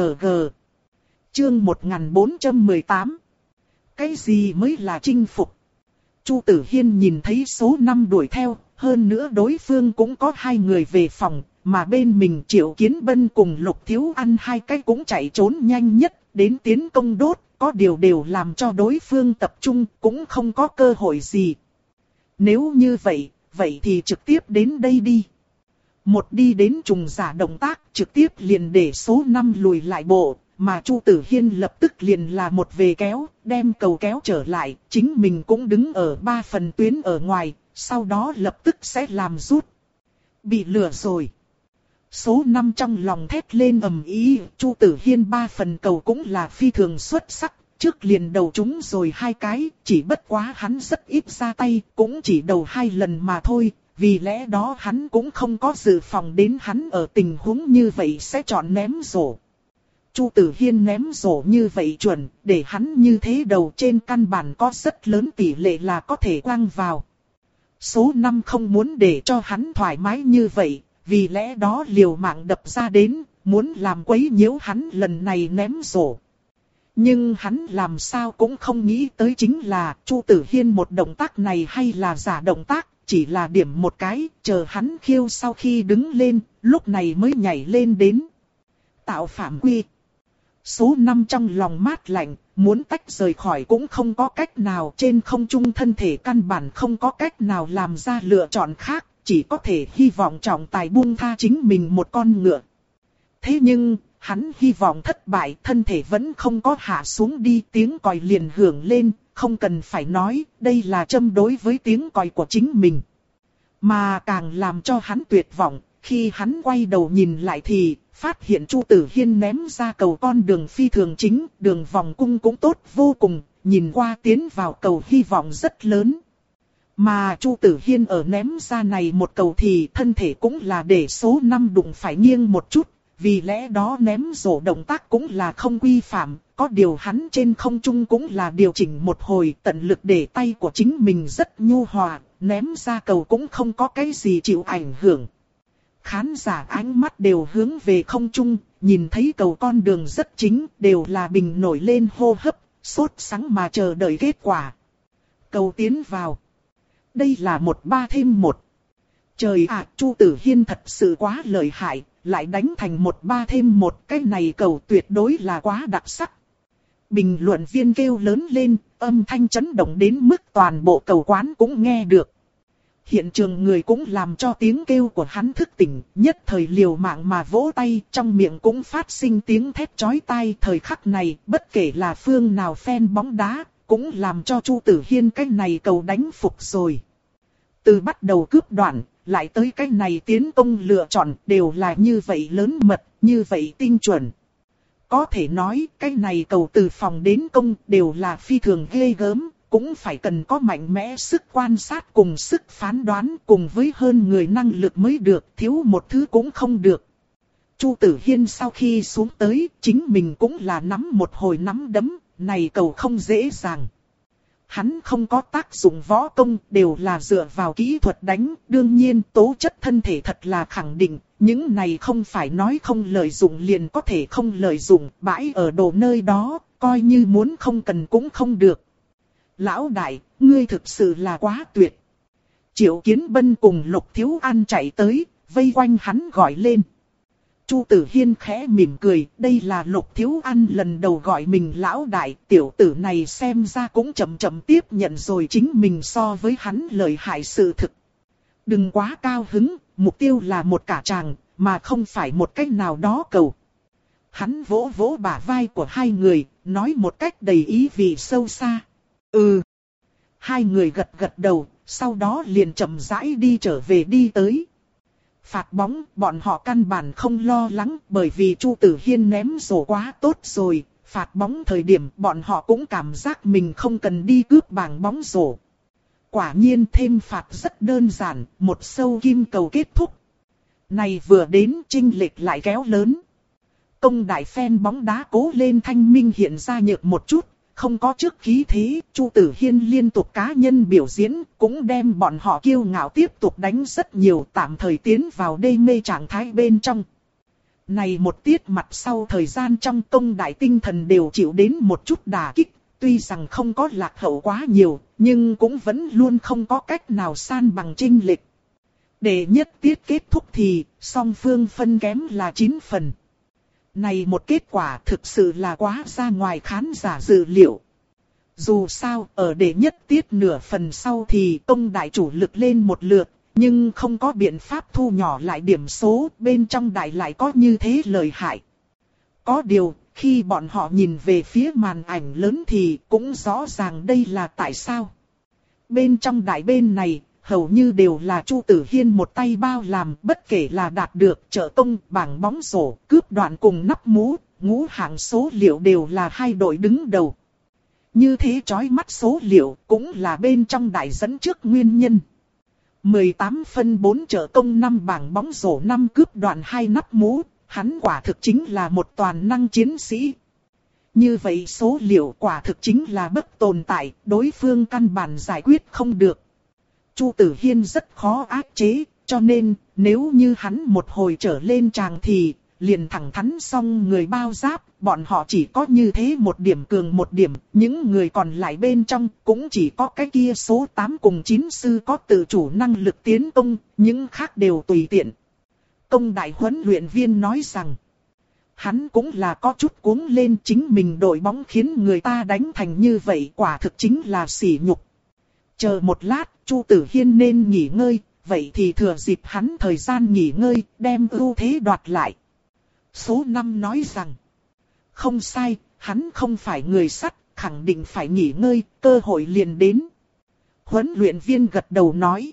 Chương một nghìn bốn trăm mười tám. Cái gì mới là chinh phục? Chu Tử Hiên nhìn thấy số năm đuổi theo, hơn nữa đối phương cũng có hai người về phòng, mà bên mình Triệu Kiến Bân cùng Lục Thiếu Ăn hai cái cũng chạy trốn nhanh nhất, đến tiến công đốt, có điều đều làm cho đối phương tập trung, cũng không có cơ hội gì. Nếu như vậy, vậy thì trực tiếp đến đây đi. Một đi đến trùng giả động tác, trực tiếp liền để số năm lùi lại bộ, mà Chu Tử Hiên lập tức liền là một về kéo, đem cầu kéo trở lại, chính mình cũng đứng ở ba phần tuyến ở ngoài, sau đó lập tức sẽ làm rút. Bị lừa rồi. Số năm trong lòng thét lên ầm ĩ, Chu Tử Hiên ba phần cầu cũng là phi thường xuất sắc, trước liền đầu trúng rồi hai cái, chỉ bất quá hắn rất ít ra tay, cũng chỉ đầu hai lần mà thôi, vì lẽ đó hắn cũng không có dự phòng đến hắn ở tình huống như vậy sẽ chọn ném rổ. Chu Tử Hiên ném rổ như vậy chuẩn, để hắn như thế đầu trên căn bản có rất lớn tỷ lệ là có thể quăng vào. Số năm không muốn để cho hắn thoải mái như vậy, vì lẽ đó liều mạng đập ra đến, muốn làm quấy nhiễu hắn lần này ném rổ. Nhưng hắn làm sao cũng không nghĩ tới chính là Chu Tử Hiên một động tác này hay là giả động tác, chỉ là điểm một cái, chờ hắn khiêu sau khi đứng lên, lúc này mới nhảy lên đến. Tạo phạm quy. Số năm trong lòng mát lạnh, muốn tách rời khỏi cũng không có cách nào, trên không trung thân thể căn bản không có cách nào làm ra lựa chọn khác, chỉ có thể hy vọng trọng tài buông tha chính mình một con ngựa. Thế nhưng, hắn hy vọng thất bại, thân thể vẫn không có hạ xuống đi, tiếng còi liền hưởng lên, không cần phải nói, đây là châm đối với tiếng còi của chính mình. Mà càng làm cho hắn tuyệt vọng, khi hắn quay đầu nhìn lại thì phát hiện Chu Tử Hiên ném ra cầu con đường phi thường chính, đường vòng cung cũng tốt vô cùng, nhìn qua tiến vào cầu hy vọng rất lớn. Mà Chu Tử Hiên ở ném ra này một cầu thì thân thể cũng là để số năm đụng phải nghiêng một chút, vì lẽ đó ném rổ động tác cũng là không quy phạm, có điều hắn trên không trung cũng là điều chỉnh một hồi, tận lực để tay của chính mình rất nhu hòa, ném ra cầu cũng không có cái gì chịu ảnh hưởng. Khán giả ánh mắt đều hướng về không trung, nhìn thấy cầu con đường rất chính, đều là bình nổi lên hô hấp, sốt sắng mà chờ đợi kết quả. Cầu tiến vào. Đây là một ba thêm một. Trời ạ, Chu Tử Hiên thật sự quá lợi hại, lại đánh thành một ba thêm một, cái này cầu tuyệt đối là quá đặc sắc. Bình luận viên kêu lớn lên, âm thanh chấn động đến mức toàn bộ cầu quán cũng nghe được. Hiện trường người cũng làm cho tiếng kêu của hắn thức tỉnh, nhất thời liều mạng mà vỗ tay, trong miệng cũng phát sinh tiếng thét chói tai. Thời khắc này, bất kể là phương nào fan bóng đá, cũng làm cho Chu Tử Hiên cái này cầu đánh phục rồi. Từ bắt đầu cướp đoạn, lại tới cái này tiến công lựa chọn đều là như vậy lớn mật, như vậy tinh chuẩn. Có thể nói cái này cầu từ phòng đến công đều là phi thường ghê gớm, cũng phải cần có mạnh mẽ sức quan sát cùng sức phán đoán cùng với hơn người năng lực mới được, thiếu một thứ cũng không được. Chu Tử Hiên sau khi xuống tới, chính mình cũng là nắm một hồi nắm đấm, này cầu không dễ dàng. Hắn không có tác dụng võ công, đều là dựa vào kỹ thuật đánh, đương nhiên tố chất thân thể thật là khẳng định, những này không phải nói không lợi dụng liền có thể không lợi dụng, bãi ở đồ nơi đó, coi như muốn không cần cũng không được. Lão đại, ngươi thực sự là quá tuyệt. Triệu Kiến Bân cùng Lục Thiếu An chạy tới, vây quanh hắn gọi lên. Chu Tử Hiên khẽ mỉm cười, đây là Lục Thiếu An lần đầu gọi mình lão đại, tiểu tử này xem ra cũng chậm chậm tiếp nhận rồi chính mình so với hắn lợi hại sự thực. Đừng quá cao hứng, mục tiêu là một cả tràng, mà không phải một cách nào đó cầu. Hắn vỗ vỗ bả vai của hai người, nói một cách đầy ý vị sâu xa. Ừ. Hai người gật gật đầu, sau đó liền chậm rãi đi trở về đi tới. Phạt bóng, bọn họ căn bản không lo lắng bởi vì Chu Tử Hiên ném rổ quá tốt rồi. Phạt bóng thời điểm bọn họ cũng cảm giác mình không cần đi cướp bảng bóng rổ. Quả nhiên thêm phạt rất đơn giản, một sâu kim cầu kết thúc. Này vừa đến chênh lệch lại kéo lớn. Công đại fan bóng đá cố lên thanh minh hiện ra nhược một chút. Không có trước khí thế, Chu Tử Hiên liên tục cá nhân biểu diễn, cũng đem bọn họ kiêu ngạo tiếp tục đánh rất nhiều, tạm thời tiến vào đê mê trạng thái bên trong. Này một tiết mặt sau thời gian trong công đại tinh thần đều chịu đến một chút đả kích, tuy rằng không có lạc hậu quá nhiều, nhưng cũng vẫn luôn không có cách nào san bằng chênh lệch. Để nhất tiết kết thúc thì, song phương phân kém là chín phần. Này một kết quả thực sự là quá ra ngoài khán giả dự liệu. Dù sao, ở đệ nhất tiết nửa phần sau thì công đại chủ lực lên một lượt, nhưng không có biện pháp thu nhỏ lại điểm số, bên trong đại lại có như thế lợi hại. Có điều, khi bọn họ nhìn về phía màn ảnh lớn thì cũng rõ ràng đây là tại sao. Bên trong đại bên này, hầu như đều là Chu Tử Hiên một tay bao làm, bất kể là đạt được trợ công, bảng bóng rổ, cướp đoạn cùng nắp mũ, ngũ hạng số liệu đều là hai đội đứng đầu. Như thế chói mắt số liệu cũng là bên trong đại dẫn trước nguyên nhân. mười tám phân bốn trợ công năm bảng bóng rổ năm cướp đoạn hai nắp mũ, hắn quả thực chính là một toàn năng chiến sĩ. Như vậy số liệu quả thực chính là bất tồn tại, đối phương căn bản giải quyết không được. Chu Tử Hiên rất khó áp chế, cho nên nếu như hắn một hồi trở lên tràng thì liền thẳng thắn xong người bao giáp, bọn họ chỉ có như thế một điểm cường một điểm, những người còn lại bên trong cũng chỉ có cái kia số tám cùng chín sư có tự chủ năng lực tiến công, những khác đều tùy tiện. Công đại huấn luyện viên nói rằng, hắn cũng là có chút cuống lên, chính mình đội bóng khiến người ta đánh thành như vậy quả thực chính là sỉ nhục. Chờ một lát, Chu Tử Hiên nên nghỉ ngơi, vậy thì thừa dịp hắn thời gian nghỉ ngơi, đem ưu thế đoạt lại. Số năm nói rằng, không sai, hắn không phải người sắt, khẳng định phải nghỉ ngơi, cơ hội liền đến. Huấn luyện viên gật đầu nói.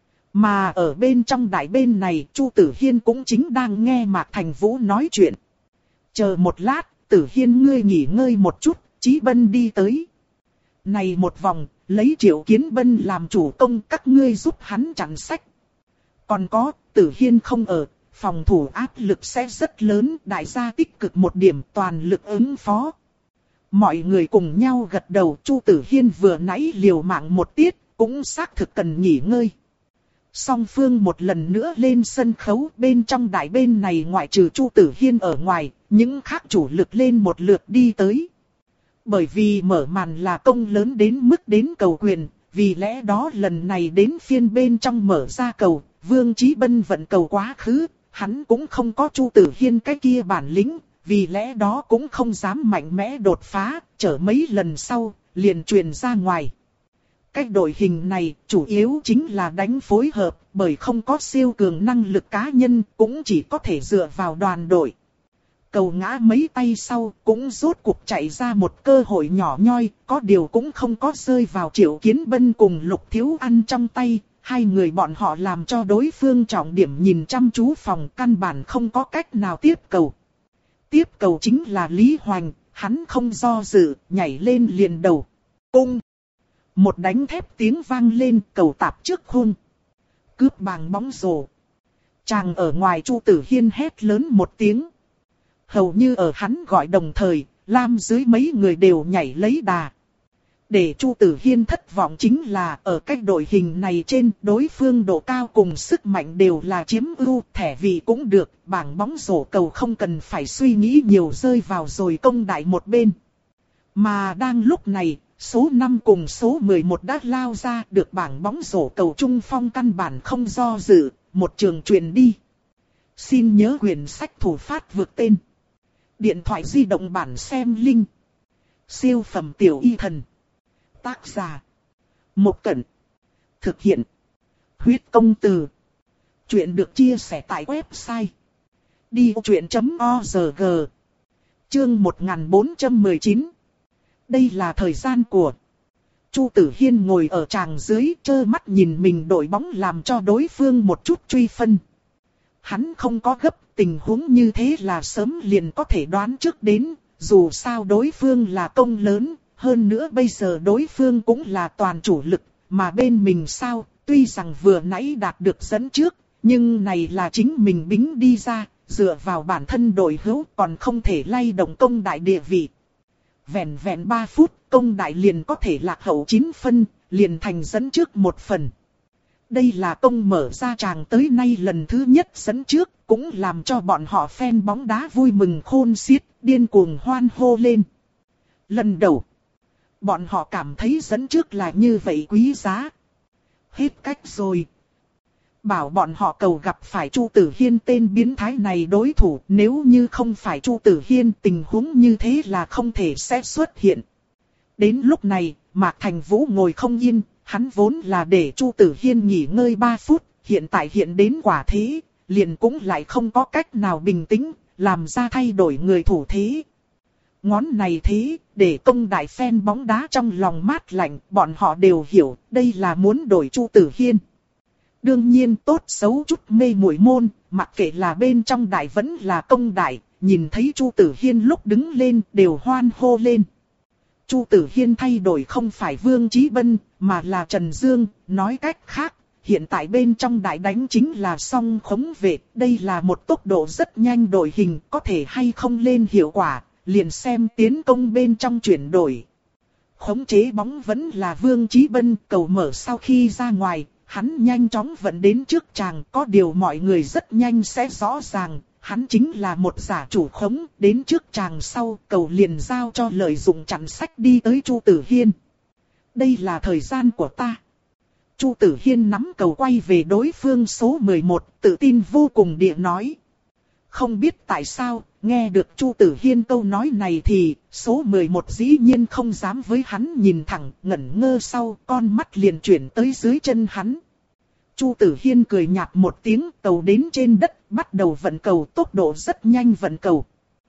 Mà ở bên trong đại bên này, Chu Tử Hiên cũng chính đang nghe Mạc Thành Vũ nói chuyện. Chờ một lát, Tử Hiên ngươi nghỉ ngơi một chút, Chí Bân đi tới. Này một vòng, lấy Triệu Kiến Bân làm chủ công, các ngươi giúp hắn chặn sách. Còn có, Tử Hiên không ở, phòng thủ áp lực sẽ rất lớn, đại gia tích cực một điểm, toàn lực ứng phó. Mọi người cùng nhau gật đầu, Chu Tử Hiên vừa nãy liều mạng một tiết, cũng xác thực cần nghỉ ngơi. Song phương một lần nữa lên sân khấu, bên trong đại bên này ngoại trừ Chu Tử Hiên ở ngoài, những khác chủ lực lên một lượt đi tới. Bởi vì mở màn là công lớn đến mức đến cầu quyền, vì lẽ đó lần này đến phiên bên trong mở ra cầu, Vương Chí Bân vận cầu quá khứ, hắn cũng không có Chu Tử Hiên cái kia bản lĩnh, vì lẽ đó cũng không dám mạnh mẽ đột phá, chở mấy lần sau, liền truyền ra ngoài. Cách đội hình này chủ yếu chính là đánh phối hợp, bởi không có siêu cường năng lực cá nhân, cũng chỉ có thể dựa vào đoàn đội. Cầu ngã mấy tay sau, cũng rốt cuộc chạy ra một cơ hội nhỏ nhoi, có điều cũng không có rơi vào Triệu Kiến Bân cùng Lục Thiếu Ăn trong tay. Hai người bọn họ làm cho đối phương trọng điểm nhìn chăm chú phòng, căn bản không có cách nào tiếp cầu. Tiếp cầu chính là Lý Hoành, hắn không do dự, nhảy lên liền đầu. Cung! Một đánh thép tiếng vang lên, cầu tạp trước khung. Cướp bằng bóng rổ. Chàng ở ngoài Chu Tử Hiên hét lớn một tiếng. Hầu như ở hắn gọi đồng thời, Lam dưới mấy người đều nhảy lấy đà. Để Chu Tử Hiên thất vọng chính là ở cách đội hình này trên, đối phương độ cao cùng sức mạnh đều là chiếm ưu, thẻ vị cũng được, bảng bóng rổ cầu không cần phải suy nghĩ nhiều, rơi vào rồi công đại một bên. Mà đang lúc này, số năm cùng số mười một đã lao ra, được bảng bóng rổ cầu trung phong căn bản không do dự, một trường truyền đi. Xin nhớ quyển sách thủ phát vượt tên. Điện thoại di động bản xem link. Siêu phẩm tiểu y thần. Tác giả Mộc Cẩn. Thực hiện Huyết Công Từ. Chuyện được chia sẻ tại website đi ô chuyện chấm org. Chương một nghìn bốn trăm mười chín. Đây là thời gian của. Chu Tử Hiên ngồi ở tràng dưới, trơ mắt nhìn mình đội bóng làm cho đối phương một chút truy phân. Hắn không có gấp, tình huống như thế là sớm liền có thể đoán trước đến, dù sao đối phương là công lớn. Hơn nữa bây giờ đối phương cũng là toàn chủ lực, mà bên mình sao, tuy rằng vừa nãy đạt được dẫn trước, nhưng này là chính mình bính đi ra, dựa vào bản thân đội hữu còn không thể lay động công đại địa vị. Vẹn vẹn ba phút, công đại liền có thể lạc hậu chín phân, liền thành dẫn trước một phần. Đây là công mở ra tràng tới nay lần thứ nhất dẫn trước, cũng làm cho bọn họ fan bóng đá vui mừng khôn xiết, điên cuồng hoan hô lên. Lần đầu, bọn họ cảm thấy dẫn trước là như vậy quý giá. Hết cách rồi. Bảo bọn họ cầu gặp phải Chu Tử Hiên tên biến thái này đối thủ, nếu như không phải Chu Tử Hiên tình huống như thế là không thể sẽ xuất hiện. Đến lúc này, Mạc Thành Vũ ngồi không yên, hắn vốn là để Chu Tử Hiên nghỉ ngơi ba phút, hiện tại hiện đến quả thế, liền cũng lại không có cách nào bình tĩnh, làm ra thay đổi người thủ thế. Ngón này thế, để công đại fan bóng đá trong lòng mát lạnh, bọn họ đều hiểu, đây là muốn đổi Chu Tử Hiên. Đương nhiên tốt xấu chút mê muội môn, mặc kệ là bên trong đại vẫn là công đại, nhìn thấy Chu Tử Hiên lúc đứng lên đều hoan hô lên. Chu Tử Hiên thay đổi không phải Vương Chí Bân, mà là Trần Dương, nói cách khác, hiện tại bên trong đại đánh chính là song khống vệ, đây là một tốc độ rất nhanh đội hình, có thể hay không lên hiệu quả. Liền xem tiến công bên trong chuyển đổi. Khống chế bóng vẫn là Vương Chí Bân, cầu mở sau khi ra ngoài, hắn nhanh chóng vận đến trước chàng, có điều mọi người rất nhanh sẽ rõ ràng, hắn chính là một giả chủ khống, đến trước chàng sau, cầu liền giao cho lợi dụng chặn sách đi tới Chu Tử Hiên. Đây là thời gian của ta. Chu Tử Hiên nắm cầu quay về đối phương số mười một, tự tin vô cùng địa nói. Không biết tại sao, nghe được Chu Tử Hiên câu nói này thì, số mười một dĩ nhiên không dám với hắn nhìn thẳng, ngẩn ngơ sau, con mắt liền chuyển tới dưới chân hắn. Chu Tử Hiên cười nhạt một tiếng, cầu đến trên đất, bắt đầu vận cầu, tốc độ rất nhanh vận cầu.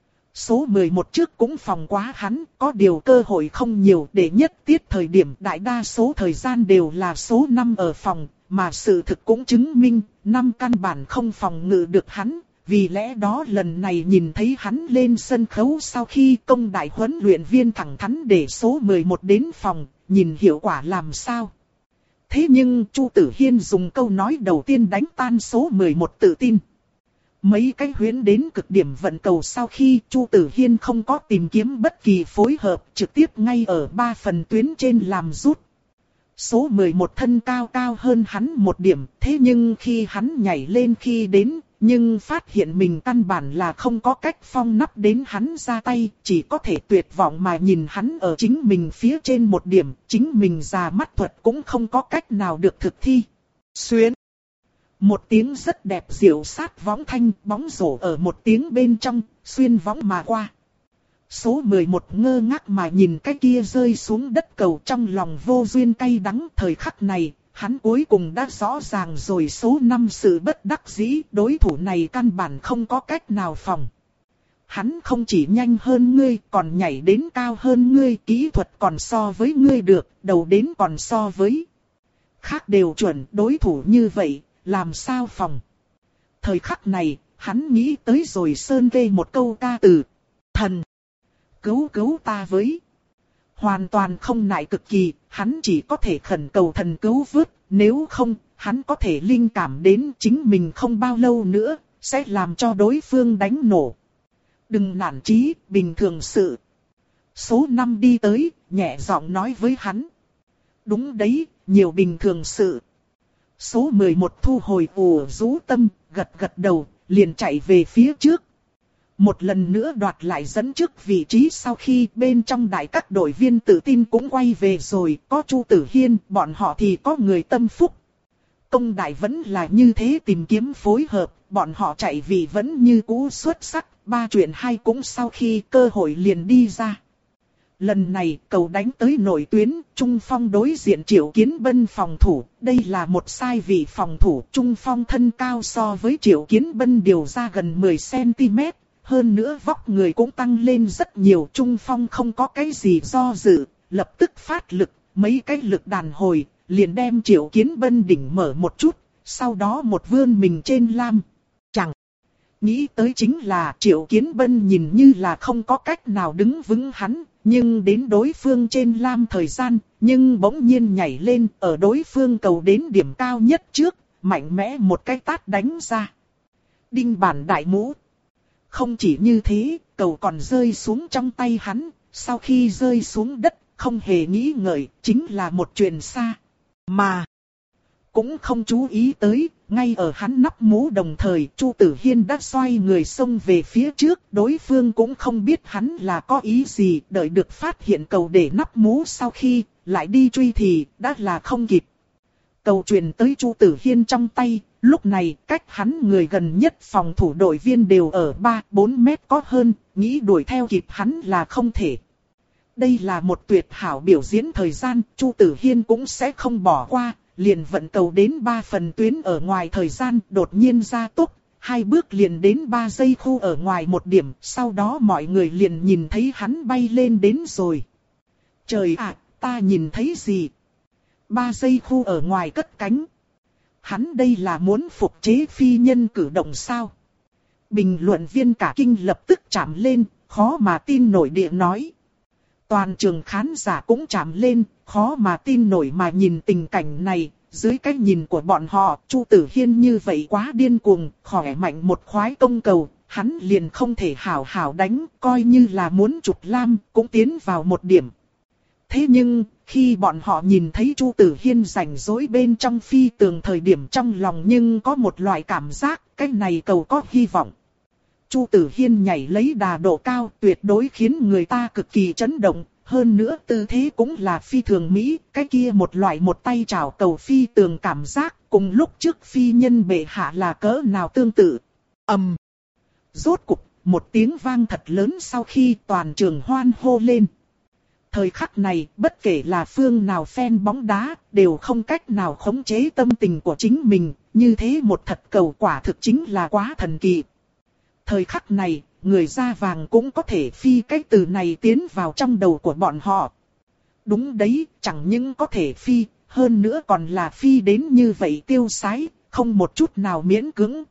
Số mười một trước cũng phòng quá hắn, có điều cơ hội không nhiều, để nhất tiết thời điểm đại đa số thời gian đều là số năm ở phòng, mà sự thực cũng chứng minh, năm căn bản không phòng ngự được hắn. Vì lẽ đó lần này nhìn thấy hắn lên sân khấu sau khi công đại huấn luyện viên thẳng thắn để số mười một đến phòng, nhìn hiệu quả làm sao. Thế nhưng Chu Tử Hiên dùng câu nói đầu tiên đánh tan số mười một tự tin. Mấy cái huyễn đến cực điểm vận cầu sau khi Chu Tử Hiên không có tìm kiếm bất kỳ phối hợp, trực tiếp ngay ở ba phần tuyến trên làm rút. Số mười một thân cao cao hơn hắn một điểm, thế nhưng khi hắn nhảy lên khi đến, nhưng phát hiện mình căn bản là không có cách phong nắp đến hắn ra tay, chỉ có thể tuyệt vọng mà nhìn hắn ở chính mình phía trên một điểm, chính mình già mắt thuật cũng không có cách nào được thực thi. Xuyến. Một tiếng rất đẹp diệu sát võng thanh, bóng rổ ở một tiếng bên trong, xuyên võng mà qua. Số mười một ngơ ngác mà nhìn cái kia rơi xuống đất cầu, trong lòng vô duyên cay đắng. Thời khắc này, hắn cuối cùng đã rõ ràng rồi số năm sự bất đắc dĩ, đối thủ này căn bản không có cách nào phòng. Hắn không chỉ nhanh hơn ngươi, còn nhảy đến cao hơn ngươi, kỹ thuật còn so với ngươi được, đầu đến còn so với khác đều chuẩn, đối thủ như vậy, làm sao phòng. Thời khắc này, hắn nghĩ tới rồi sơn vê một câu ca từ. Thần! Cứu cứu ta với! Hoàn toàn không nại cực kỳ, hắn chỉ có thể khẩn cầu thần cứu vớt, nếu không, hắn có thể linh cảm đến chính mình không bao lâu nữa, sẽ làm cho đối phương đánh nổ. Đừng nản chí, bình thường sự. Số năm đi tới, nhẹ giọng nói với hắn. Đúng đấy, nhiều bình thường sự. Số mười một thu hồi ủ rũ tâm, gật gật đầu, liền chạy về phía trước. Một lần nữa đoạt lại dẫn trước vị trí sau khi bên trong đại các đội viên tự tin cũng quay về rồi, có Chu Tử Hiên, bọn họ thì có người tâm phúc. Công đại vẫn là như thế tìm kiếm phối hợp, bọn họ chạy vì vẫn như cũ xuất sắc, ba chuyện hai cũng sau khi cơ hội liền đi ra. Lần này cầu đánh tới nội tuyến, Trung Phong đối diện Triệu Kiến Bân phòng thủ, đây là một sai vị phòng thủ, Trung Phong thân cao so với Triệu Kiến Bân điều ra gần mười xăng-ti-mét, hơn nữa vóc người cũng tăng lên rất nhiều, Trung Phong không có cái gì do dự, lập tức phát lực, mấy cái lực đàn hồi, liền đem Triệu Kiến Bân đỉnh mở một chút, sau đó một vươn mình trên lam. Chẳng nghĩ tới chính là Triệu Kiến Bân nhìn như là không có cách nào đứng vững hắn, nhưng đến đối phương trên lam thời gian, nhưng bỗng nhiên nhảy lên ở đối phương cầu đến điểm cao nhất trước, mạnh mẽ một cái tát đánh ra. Đinh bản đại mũ. Không chỉ như thế, cầu còn rơi xuống trong tay hắn, sau khi rơi xuống đất, không hề nghĩ ngợi, chính là một chuyền xa. Mà cũng không chú ý tới, ngay ở hắn nắp mũ đồng thời, Chu Tử Hiên đã xoay người xông về phía trước, đối phương cũng không biết hắn là có ý gì, đợi được phát hiện cầu để nắp mũ sau khi, lại đi truy thì, đã là không kịp. Cầu truyền tới Chu Tử Hiên trong tay, lúc này cách hắn người gần nhất phòng thủ đội viên đều ở ba bốn mét có hơn, nghĩ đuổi theo kịp hắn là không thể. Đây là một tuyệt hảo biểu diễn thời gian, Chu Tử Hiên cũng sẽ không bỏ qua, liền vận cầu đến ba phần tuyến ở ngoài thời gian, đột nhiên ra tốc, hai bước liền đến ba giây khu ở ngoài một điểm, sau đó mọi người liền nhìn thấy hắn bay lên đến rồi. Trời ạ, ta nhìn thấy gì? Ba giây khu ở ngoài cất cánh. Hắn đây là muốn phục chế phi nhân cử động sao? Bình luận viên cả kinh lập tức chạm lên, khó mà tin nổi địa nói. Toàn trường khán giả cũng chạm lên, khó mà tin nổi mà nhìn tình cảnh này. Dưới cái nhìn của bọn họ, Chu Tử Hiên như vậy quá điên cuồng, khỏe mạnh một khoái công cầu, hắn liền không thể hảo hảo đánh, coi như là muốn chụp lam, cũng tiến vào một điểm. Thế nhưng, khi bọn họ nhìn thấy Chu Tử Hiên rảnh rỗi bên trong phi tường thời điểm trong lòng nhưng có một loại cảm giác, cái này cầu có hy vọng. Chu Tử Hiên nhảy lấy đà độ cao tuyệt đối khiến người ta cực kỳ chấn động, hơn nữa tư thế cũng là phi thường mỹ, cái kia một loại một tay chảo cầu phi tường cảm giác, cùng lúc trước phi nhân bệ hạ là cỡ nào tương tự. Ầm. Um. Rốt cục, một tiếng vang thật lớn sau khi toàn trường hoan hô lên. Thời khắc này, bất kể là phương nào fan bóng đá, đều không cách nào khống chế tâm tình của chính mình, như thế một thật cầu quả thực chính là quá thần kỳ. Thời khắc này, người da vàng cũng có thể phi cái từ này tiến vào trong đầu của bọn họ. Đúng đấy, chẳng những có thể phi, hơn nữa còn là phi đến như vậy tiêu sái, không một chút nào miễn cưỡng.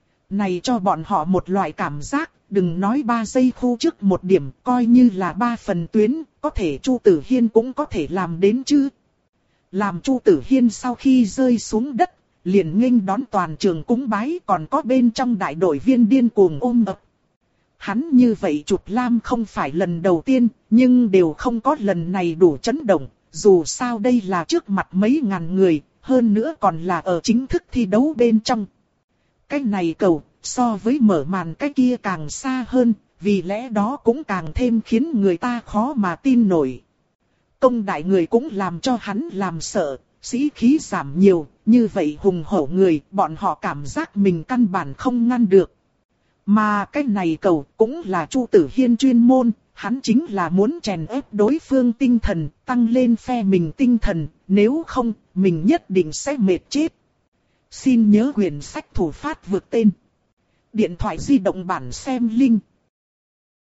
Này cho bọn họ một loại cảm giác, đừng nói ba giây khu trước một điểm, coi như là ba phần tuyến, có thể Chu Tử Hiên cũng có thể làm đến chứ. Làm Chu Tử Hiên sau khi rơi xuống đất, liền nghênh đón toàn trường cúng bái, còn có bên trong đại đội viên điên cuồng ôm ập. Hắn như vậy chụp lam không phải lần đầu tiên, nhưng đều không có lần này đủ chấn động, dù sao đây là trước mặt mấy ngàn người, hơn nữa còn là ở chính thức thi đấu bên trong. Cái này cầu, so với mở màn cái kia càng xa hơn, vì lẽ đó cũng càng thêm khiến người ta khó mà tin nổi. Công đại người cũng làm cho hắn làm sợ, sĩ khí giảm nhiều, như vậy hùng hổ người, bọn họ cảm giác mình căn bản không ngăn được. Mà cái này cầu cũng là Chu Tử Hiên chuyên môn, hắn chính là muốn chèn ép đối phương tinh thần, tăng lên phe mình tinh thần, nếu không, mình nhất định sẽ mệt chết. Xin nhớ quyển sách thủ phát vượt tên. Điện thoại di động bản xem link.